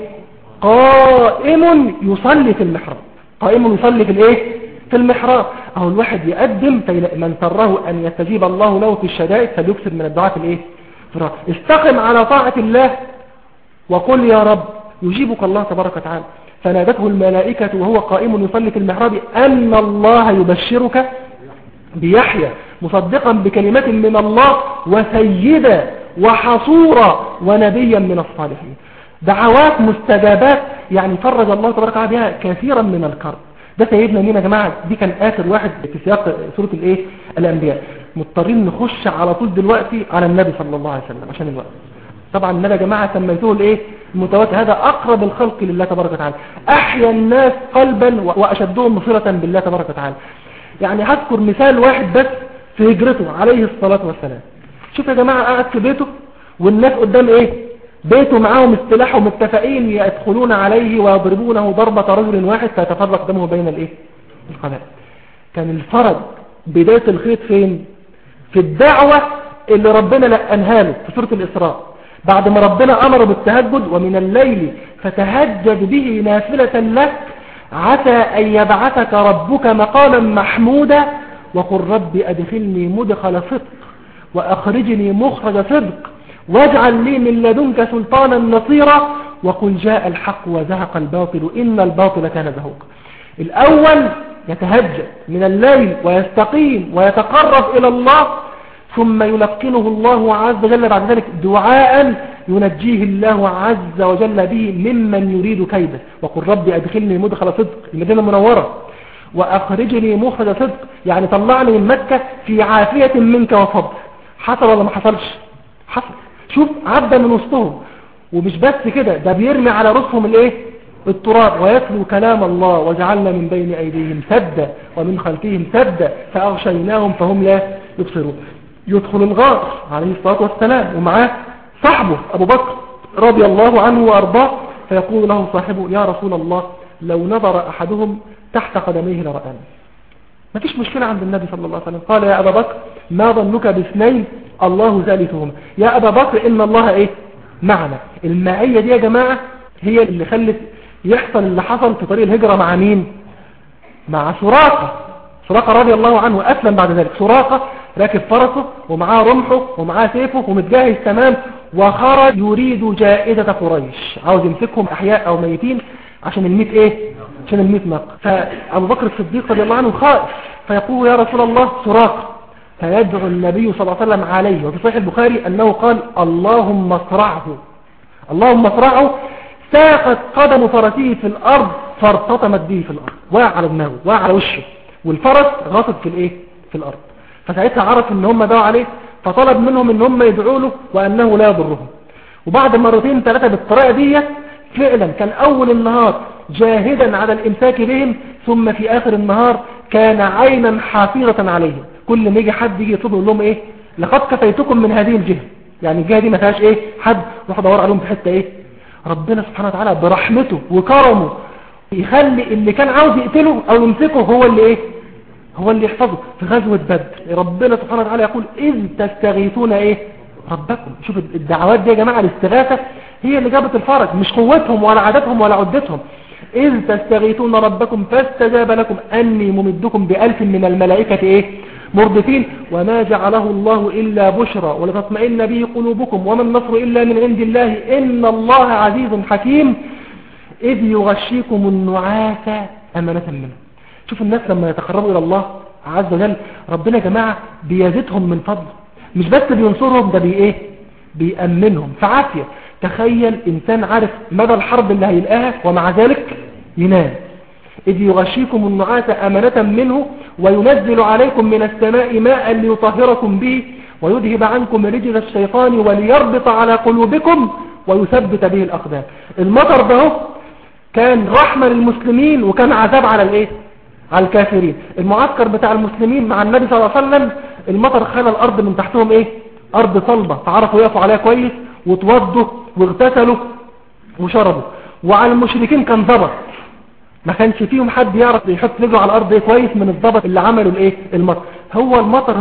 قائم يصلي في المحراب، قائم يصلي في الايه في المحراب. اهو الواحد يقدم من سره ان يستجيب الله له في الشدائد فليكثر من الدعاء في الايه. استقم على طاعة الله وقل يا رب يجيبك الله تبارك وتعالى. فنادته الملائكة وهو قائم يصلي في المحراب أن الله يبشرك بيحيى مصدقا بكلمات من الله وسيدا وحصورا ونبيا من الصالحين. دعوات مستجابات، يعني فرج الله تبارك وتعالى بها كثيرا من الكرب. ده سيدنا مين يا جماعة؟ دي كان آخر واحد في سياق سورة الايه الأنبياء. مضطرين نخش على طول دلوقتي على النبي صلى الله عليه وسلم عشان الوقت. طبعا النبي يا جماعة سميتوه الايه المتواتر، هذا أقرب الخلق لله تبارك وتعالى، أحيا الناس قلبا وأشدهم مصيرة بالله تبارك وتعالى. يعني هذكر مثال واحد بس في هجرته عليه الصلاة والسلام. شوف يا جماعة قاعد في بيته والناس قدام ايه بيته معاهم السلاح ومتفقين يدخلون عليه ويضربونه ضربة رجل واحد فيتفرق دمه بين الايه القبائل. كان الفرج بداية الخيط فين؟ في الدعوة اللي ربنا لقنها له في سورة الإسراء، بعد ما ربنا أمر بالتهجد ومن الليل فتهجد به نافلة لك عسى أن يبعثك ربك مقاما محمودا وقل رب أدخلني مدخل صدق وأخرجني مخرج صدق واجعل لي من لدنك سلطانا نصيرا وقل جاء الحق وزهق الباطل إن الباطل كان زهوقا. الأول يتهجد من الليل ويستقيم ويتقرب إلى الله، ثم يلقنه الله عز وجل بعد ذلك دعاء ينجيه الله عز وجل به ممن يريد كيده. وقل ربي أدخلني مدخل صدق، المدينة المنورة، وأخرجني مخرج صدق، يعني طلعني من مكة في عافية منك وفضل. حصل ولا ما حصلش؟ حصل. شوف عدى من وسطهم، ومش بس كده، ده بيرمي على رؤوسهم الايه التراب ويتلو كلام الله وجعلنا من بين أيديهم سدا ومن خلفهم سدا فأغشيناهم فهم لا يبصرون. يدخل الغار عليه الصلاة والسلام ومعاه صاحبه أبو بكر رضي الله عنه وأرضاه، فيقول له صاحبه يا رسول الله لو نظر أحدهم تحت قدميه لرآنا. ما فيش مشكلة عند النبي صلى الله عليه وسلم. قال يا أبا بكر ما ظنك باثنين الله ثالثهما، يا أبا بكر إن الله إيه معنا. المعية دي يا جماعة هي اللي خلت يحصل اللي حصل في طريق الهجرة مع مين؟ مع سراقة رضي الله عنه أسلم بعد ذلك. سراقة راكب فرسه ومعاه رمحه ومعاه سيفه ومتجهز تمام، وخرج يريد جائزة قريش، عاوز يمسكهم أحياء أو ميتين عشان الميت ايه عشان الميت ناقة. فأبو بكر الصديق رضي الله عنه خائف فيقول يا رسول الله سراقة، فيدعو النبي صلى الله عليه وسلم عليه. وفي صحيح البخاري أنه قال اللهم اصرعه، اللهم اصرعه. ساقت قدم فرسه في الأرض فارتطمت به في الأرض، وقع على دماغه وقع على وشه، والفرس غطت في الايه في الأرض. فساعتها عرف ان هم دعوا عليه، فطلب منهم ان هم يدعوا له وأنه لا يضرهم. وبعد مرتين ثلاثة بالطريقة دي فعلا كان أول النهار جاهدا على الإمساك بهم، ثم في آخر النهار كان عينا حافظة عليهم. كل ما يجي حد يجي يطلب لهم ايه لقد كفيتكم من هذه الجهة، يعني الجهة دي ما فيهاش ايه حد روح دور عليهم في حتة ايه. ربنا سبحانه وتعالى برحمته وكرمه يخلي اللي كان عاوز يقتله او يمسكه هو اللي ايه هو اللي يحفظه. في غزوة بدر ربنا سبحانه وتعالى يقول إذ تستغيثون ايه ربكم. شوف الدعوات دي يا جماعة، الاستغاثة هي اللي جابت الفرج، مش قوتهم ولا عددهم ولا عدتهم. إذ تستغيثون ربكم فاستجاب لكم أني ممدكم ب1000 من الملائكة ايه مردفين وما جعله الله إلا بشرى ولتطمئن به قلوبكم وما النصر إلا من عند الله إن الله عزيز حكيم إذ يغشيكم النعاس أمانة منه. شوف الناس لما يتقربوا إلى الله عز وجل ربنا يا جماعة بيزيدهم من فضله، مش بس بينصرهم، ده بيأمنهم في عافية. تخيل إنسان عارف مدى الحرب اللي هيلقاها ومع ذلك ينام. إذ يغشيكم النعاس أمنة منه وينزل عليكم من السماء ماء ليطهركم به ويذهب عنكم رجل الشيطان وليربط على قلوبكم ويثبت به الأقدام. المطر ده كان رحمة للمسلمين وكان عذاب على على الكافرين. المعسكر بتاع المسلمين مع النبي صلى الله عليه وسلم المطر خلى الأرض من تحتهم أرض صلبة، فعرفوا يقفوا عليها كويس وتوضوا واغتسلوا وشربوا. وعلى المشركين كان ضبط، ما كانش فيهم حد يعرف يحط رجله على الأرض كويس من الضبط اللي عملوا المطر. هو المطر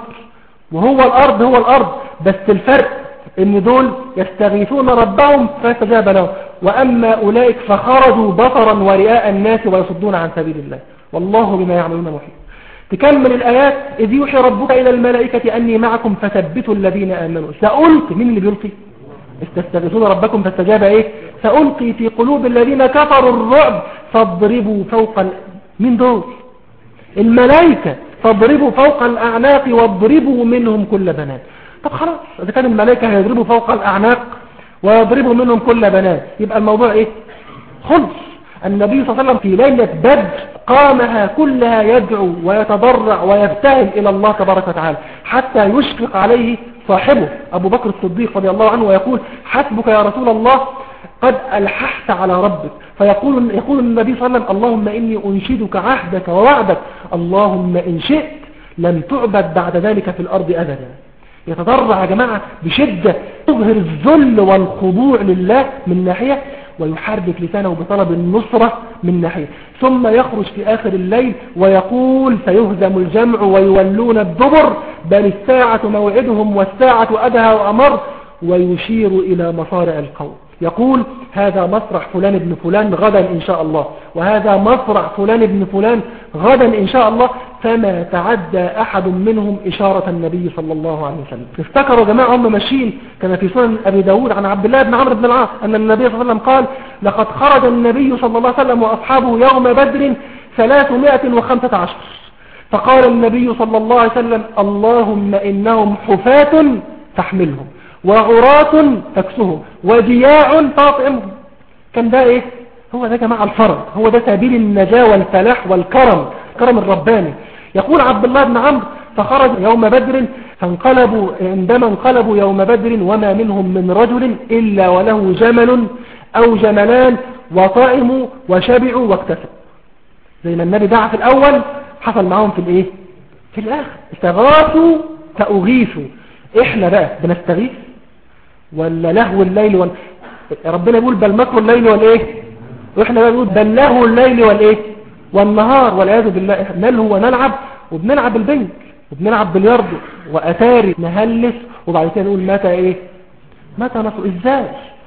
وهو الأرض، بس الفرق ان دول يستغيثون ربهم فاستجاب لهم، واما اولئك فخرجوا بطرا ورئاء الناس ويصدون عن سبيل الله والله بما يعملون محيط. تكمل الآيات: إذ يوحي ربك إلى الملائكة أني معكم فثبتوا الذين آمنوا. سألقي، مين اللي بيلقي؟ استستغيثون ربكم فاستجاب سألقي في قلوب الذين كفروا الرعب فاضربوا فوق مين دول؟ الملائكة. فاضربوا فوق الأعناق واضربوا منهم كل بنات. طب خلاص، إذا كان الملائكة هيضربوا فوق الأعناق ويضربوا منهم كل بنات يبقى الموضوع خلص. النبي صلى الله عليه وسلم في ليلة بدر قامها كلها يدعو ويتضرع ويبتهل إلى الله تبارك وتعالى حتى يشفق عليه صاحبه أبو بكر الصديق رضي الله عنه ويقول: حسبك يا رسول الله، قد ألححت على ربك. يقول النبي صلى الله عليه وسلم: اللهم إني أنشدك عهدك ووعدك، اللهم إن شئت لم تعبد بعد ذلك في الأرض أبدا. يتضرع يا جماعة بشدة، يظهر الذل والخضوع لله من ناحية، ويحرك لسانه بطلب النصرة من ناحية، ثم يخرج في آخر الليل ويقول: سيهزم الجمع ويولون الدبر، بل الساعة موعدهم والساعة أدهى وأمر، ويشير إلى مصارع القوم. يقول: هذا مصرع فلان ابن فلان غدا إن شاء الله، وهذا مصرع فلان ابن فلان غدا إن شاء الله، فما تعدى أحد منهم إشارة النبي صلى الله عليه وسلم. افتكروا يا جماعة هم ماشيين، كما في سنن أبي داود عن عبد الله بن عمرو بن العاص أن النبي صلى الله عليه وسلم قال: لقد خرج النبي صلى الله عليه وسلم وأصحابه يوم بدر 315. فقال النبي صلى الله عليه وسلم: اللهم إنهم حفاة فاحملهم، وعراة تكسهم، وجياع فاطعمهم. كان ده هو ده جماعة الفرج، هو ده سبيل النجاة والفلاح والكرم، كرم الرباني. يقول عبد الله بن عمرو: فخرج يوم بدر فانقلبوا، عندما انقلبوا يوم بدر وما منهم من رجل إلا وله جمل أو جملان، وطعموا وشبعوا واكتسبوا. زي ما النبي دعا في الأول حصل معهم في الآخر. استغاثوا فأغيثوا. احنا بقى بنستغيث ولا لهو الليل ربنا يقول: بل مكر الليل واحنا بقى نقول: بل لهو الليل والنهار والعياذ بالله. نلهو ونلعب، وبنلعب البنك وبنلعب باليرد وأتاري نهلس، وبعد كده نقول: متى نصر؟ ازاي؟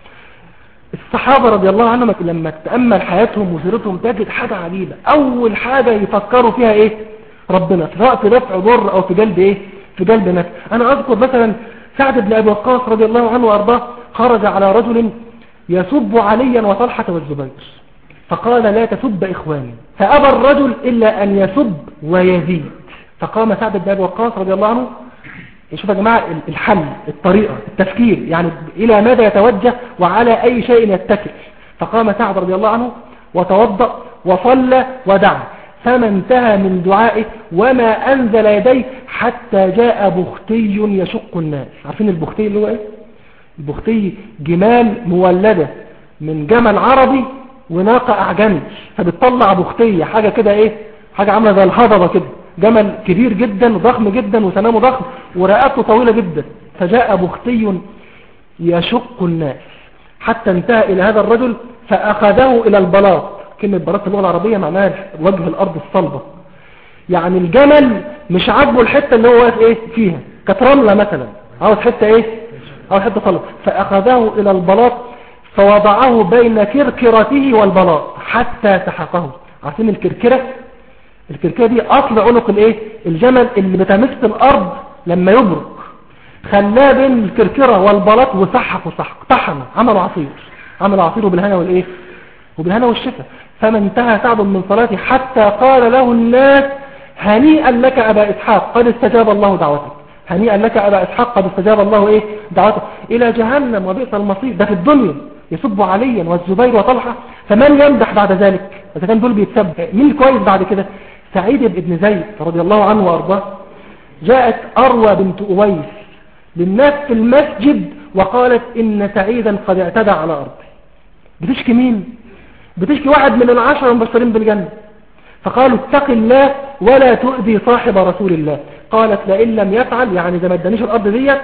الصحابة رضي الله عنهم لما تتأمل حياتهم وسيرتهم تجد حاجة عجيبة. أول حاجة يفكروا فيها ربنا، سواء في دفع ضر أو في جلب في جلب نفع. أنا أذكر مثلا سعد بن أبي وقاص رضي الله عنه وأرضاه خرج على رجل يسب عليا وطلحة والزبير، فقال: لا تسب إخواني، فأبى الرجل إلا أن يسب ويزيد. فقام سعد بن أبي وقاص رضي الله عنه، يشوف يا جماعة الحل، الطريقة، التفكير، يعني إلى ماذا يتوجه وعلى أي شيء يتكل. فقام سعد رضي الله عنه وتوضأ وصلى ودعا، فما انتهى من دعائه وما أنزل يديه حتى جاء بختي يشق الناس. عارفين البختي اللي هو البختي جمال مولدة من جمل عربي وناقة أعجمي، فبتطلع بختية حاجة كده حاجة عاملة زي الهضبة كده، جمل كبير جدا ضخم جدا وسنامه ضخم ورقبته طويلة جدا. فجاء بختي يشق الناس حتى انتهى إلى هذا الرجل فأخذه إلى البلاط. كلمة بلاط في اللغة العربية معناها وجه الأرض الصلبة، يعني الجمل مش عاجبه الحتة اللي هو واقف فيها، كانت رملة مثلا، عاوز حتة عاوز حتة صلبة، فأخذه إلى البلاط فوضعه بين كركرته والبلاط حتى سحقه. عارفين الكركرة دي أصل عنق الجمل اللي بتمس الأرض لما يبرك، خلاه بين الكركرة والبلاط وسحق طحنه، عمل عصير بالهنا والشفا. فما انتهى سعد من صلاته حتى قال له الناس: هنيئا لك أبا إسحاق قد استجاب الله دعوتك، هنيئا لك أبا إسحاق قد استجاب الله إيه دعوتك، إلى جهنم وبئس المصير. ده في الدنيا يسب عليا والزبير وطلحة، فمن يمدح بعد ذلك إذا كان دول بيتسب؟ مين كويس بعد كده؟ سعيد بن زيد رضي الله عنه وأرضاه. جاءت أروى بنت أويس للناس في المسجد وقالت إن سعيدا قد اعتدى على أرضي. بتشكي مين؟ بتشكي واحد من العشرة المبشرين بالجنة. فقالوا اتق الله ولا تؤذي صاحب رسول الله. قالت لئن لم يفعل، يعني إذا ما ادانيش الأرض ديت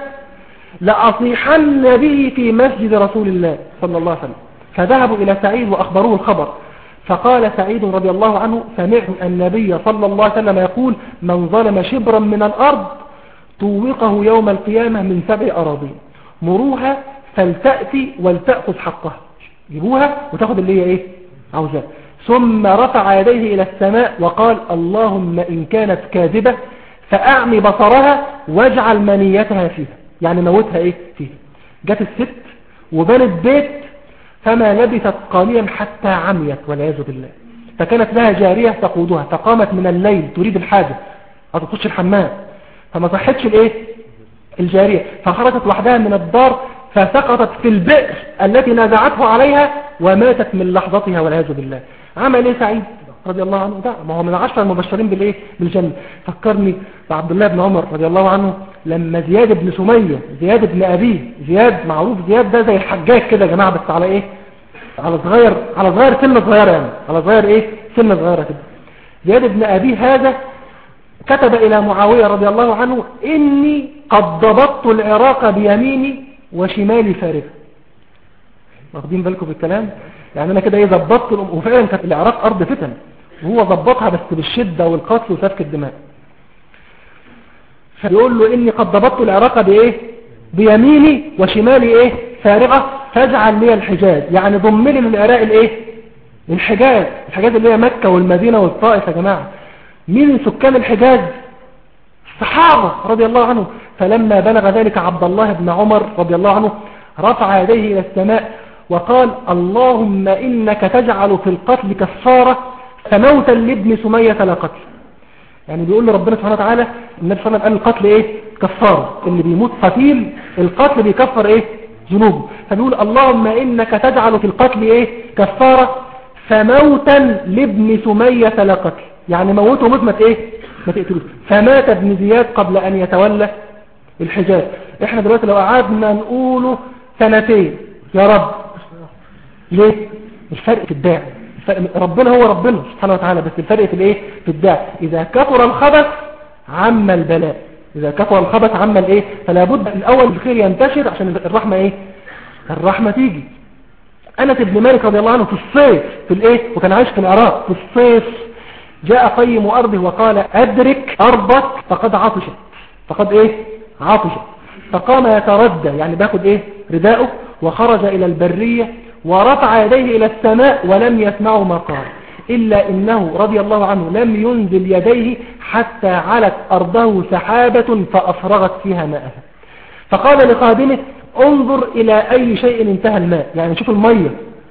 لأصيحن به في مسجد رسول الله صلى الله عليه وسلم. فذهبوا إلى سعيد وأخبروه الخبر. فقال سعيد رضي الله عنه سمعت النبي صلى الله عليه وسلم يقول من ظلم شبرا من الأرض طوقه يوم القيامة من 7 أراضين مروها فلتأتي ولتأخذ حقها، جيبوها وتاخد اللي هي ايه عاوزاه. ثم رفع يديه إلى السماء وقال اللهم إن كانت كاذبة فأعمي بصرها واجعل منيتها فيها، يعني موتها ايه فيها. جت الست وبنت بيت فما لبثت قليلا حتى عميت والعياذ بالله. فكانت لها جارية تقودها، فقامت من الليل تريد الحاجة هتخش الحمام، فما صحتش الايه الجارية، فخرجت وحدها من الدار فسقطت في البئر التي نزعته عليها وماتت من لحظتها والعياذ بالله. عمل ايه سعيد رضي الله عنه؟ ده ما هو من 10 المبشرين بالايه بالجنة. فكرني بعبد الله بن عمر رضي الله عنه لما زياد بن سمية، زياد بن أبيه، زياد معروف زياد ده زي الحجاج كده يا جماعة، بس على ايه على صغير، على صغير سنة صغيرة، يعني على صغير ايه سنة صغيرة كده. زياد بن أبيه هذا كتب إلى معاوية رضي الله عنه إني قد ضبطت العراق بيميني وشمالي فارغة. واخدين بالكم بالكلام؟ يعني أنا كده إيه ضبطت وفعلا كانت العراق أرض فتن، وهو ضبطها بس بالشدة والقتل وسفك الدماء. فيقول له إني قد ضبطت العراق بإيه بيميني وشمالي إيه فارغة فاجعل لي الحجاز، يعني ضم لي للعراق الإيه الحجاز. الحجاز اللي هي مكة والمدينة والطائف يا جماعة. مين سكان الحجاز؟ الصحابة رضي الله عنه. فلما بلغ ذلك عبد الله بن عمر رضي الله عنه رفع يديه إلى السماء وقال اللهم إنك تجعل في القتل كفارة فموتا لابن سمية لا قتل. يعني بيقول له ربنا سبحانه وتعالى النبي صلى الله عليه وسلم قال القتل ايه كفارة، اللي بيموت قتيل القتل بيكفر ايه ذنوبه. فبيقول اللهم إنك تجعل في القتل ايه كفارة فموتا لابن سمية لا قتل، يعني موته موت ايه ما تقتلوش. فمات ابن زياد قبل أن يتولى الحجاز. احنا دلوقتي لو قعدنا نقوله 2 يا رب ليه؟ الفرق في الداعي، ربنا هو ربنا سبحانه وتعالى، بس الفرق في الايه في الداعي. اذا كثر الخبث عم البلاء، اذا كثر الخبث عم الايه، فلا بد الاول الخير ينتشر عشان الرحمه ايه الرحمه تيجي. انس بن مالك رضي الله عنه في الصيف في الايه وكان عايش في العراق في الصيف جاء قيم ارضه وقال ادرك ارضك فقد عطشت، فقد ايه عطشت. فقام يتردى يعني باخد ايه رداءه وخرج الى البرية ورفع يديه إلى السماء ولم يسمعوا ما قال، إلا إنه رضي الله عنه لم ينزل يديه حتى علت أرضه سحابة فأفرغت فيها ماءها. فقال لخادمه انظر إلى أي شيء انتهى الماء، يعني شوف المية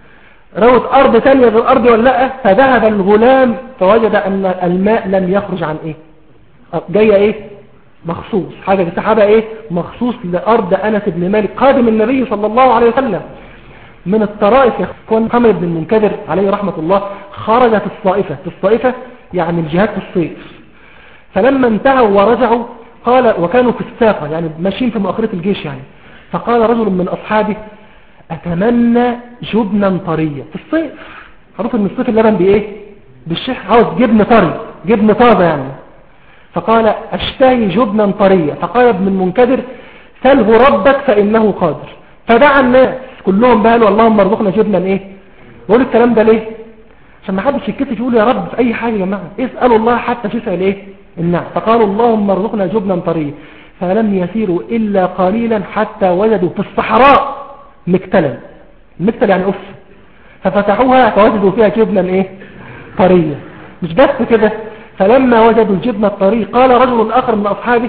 روت أرض ثانية غير أرض ولا لا. فذهب الغلام فوجد أن الماء لم يخرج عن إيه جاية إيه مخصوص، حاجة السحابة إيه مخصوص لأرض أنس بن مالك قادم النبي صلى الله عليه وسلم. من الطرائف يا اخوان محمد بن المنكدر عليه رحمة الله خرج في الصائفة، في الصائفة يعني الجهاد في الصيف. فلما انتهوا ورجعوا قال وكانوا في الساقة يعني ماشيين في مؤخرة الجيش يعني. فقال رجل من أصحابه أتمنى جبنا طرية في الصيف، عرف ان الصيف اللبن بايه بالشح، عاوز جبن طري جبن طازة يعني. فقال أشتهي جبنا طرية. فقال ابن المنكدر سله ربك فإنه قادر. فدعا الناس كلهم قالوا اللهم ارزقنا جبنا ايه. بقول الكلام ده ليه؟ عشان ما حدش يتكتف يقول يا رب في اي حاجه يا جماعه اسالوا الله حتى تسال ايه النعم. فقالوا اللهم ارزقنا جبنا طريا. فلم يسيروا الا قليلا حتى وجدوا في الصحراء مكتلا، المكتل يعني اف، ففتحوها فوجدوا فيها جبنا ايه طريه. مش بس كده، فلما وجدوا الجبنه الطري قال رجل اخر من اصحابه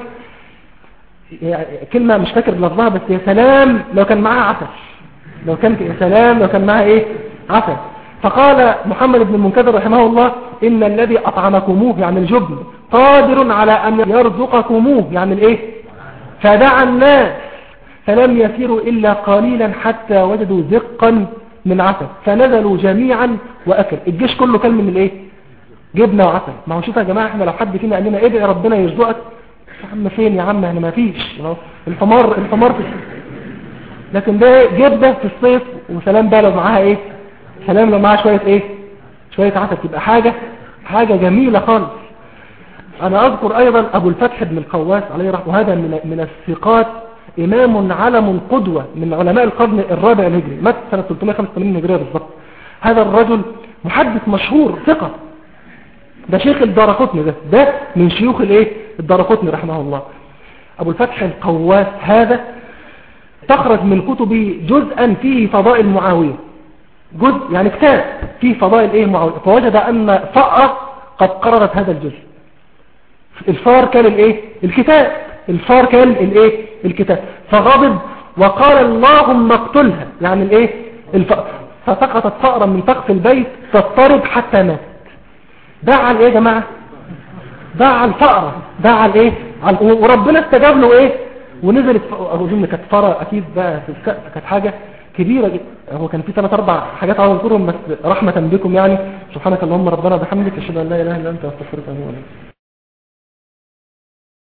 كلمه مش فاكر لفظها بس يا سلام لو كان معاها عسل، لو كان يا سلام لو كان معها ايه عسل. فقال محمد بن المنكدر رحمه الله ان الذي اطعمكموه يعني الجبن قادر على أن يرزقكموه، يعني الايه؟ فدعا الناس فلم يسيروا إلا قليلا حتى وجدوا زقا من عسل فنزلوا جميعا وأكل. الجيش كله كل من الايه؟ جبنة وعسل. ما هو شوف يا جماعة، احنا لو حد فينا قال لنا ادعي ربنا يرزقك، يا عم فين يا عم، احنا ما فيش الحمار في، لكن ده جبنة في الصيف، وسلام بقى لو معاها ايه، سلام لو معاها شوية ايه، شوية عسل، تبقى حاجة جميلة خالص. انا اذكر ايضا ابو الفتح بن القواس عليه رحمه، وهذا من الثقات، امام علم قدوة من علماء القرن الرابع الهجري، مات سنة 385 هجرية بالضبط. هذا الرجل محدث مشهور ثقة، ده شيخ الدارقطني، ده من شيوخ الايه الدارقطني رحمه الله. ابو الفتح القواس هذا تخرج من كتبه جزءا فيه فضائل معاوية، جزء يعني كتاب فيه فضائل ايه معاوية، فوجد ان فأرة قد قررت هذا الجزء. الفار كان الايه الكتاب، الفار كان الايه الكتاب، فغضب وقال اللهم اقتلها، يعني الايه فسقطت فأرة من سقف البيت تضطرب حتى مات. دعا الايه يا جماعه، دعا الفأرة، دعا الايه وربنا استجاب له ايه، ونزلت اظن كانت فأرة اكيد بقى في السقف، كانت حاجه كبيره جدا. هو كان في 3-4 حاجات عاوز اذكرهم بس رحمه بكم يعني. سبحانك اللهم ربنا بحمدك، اشهد ان لا اله الا انت استغفرك واتوب اليك.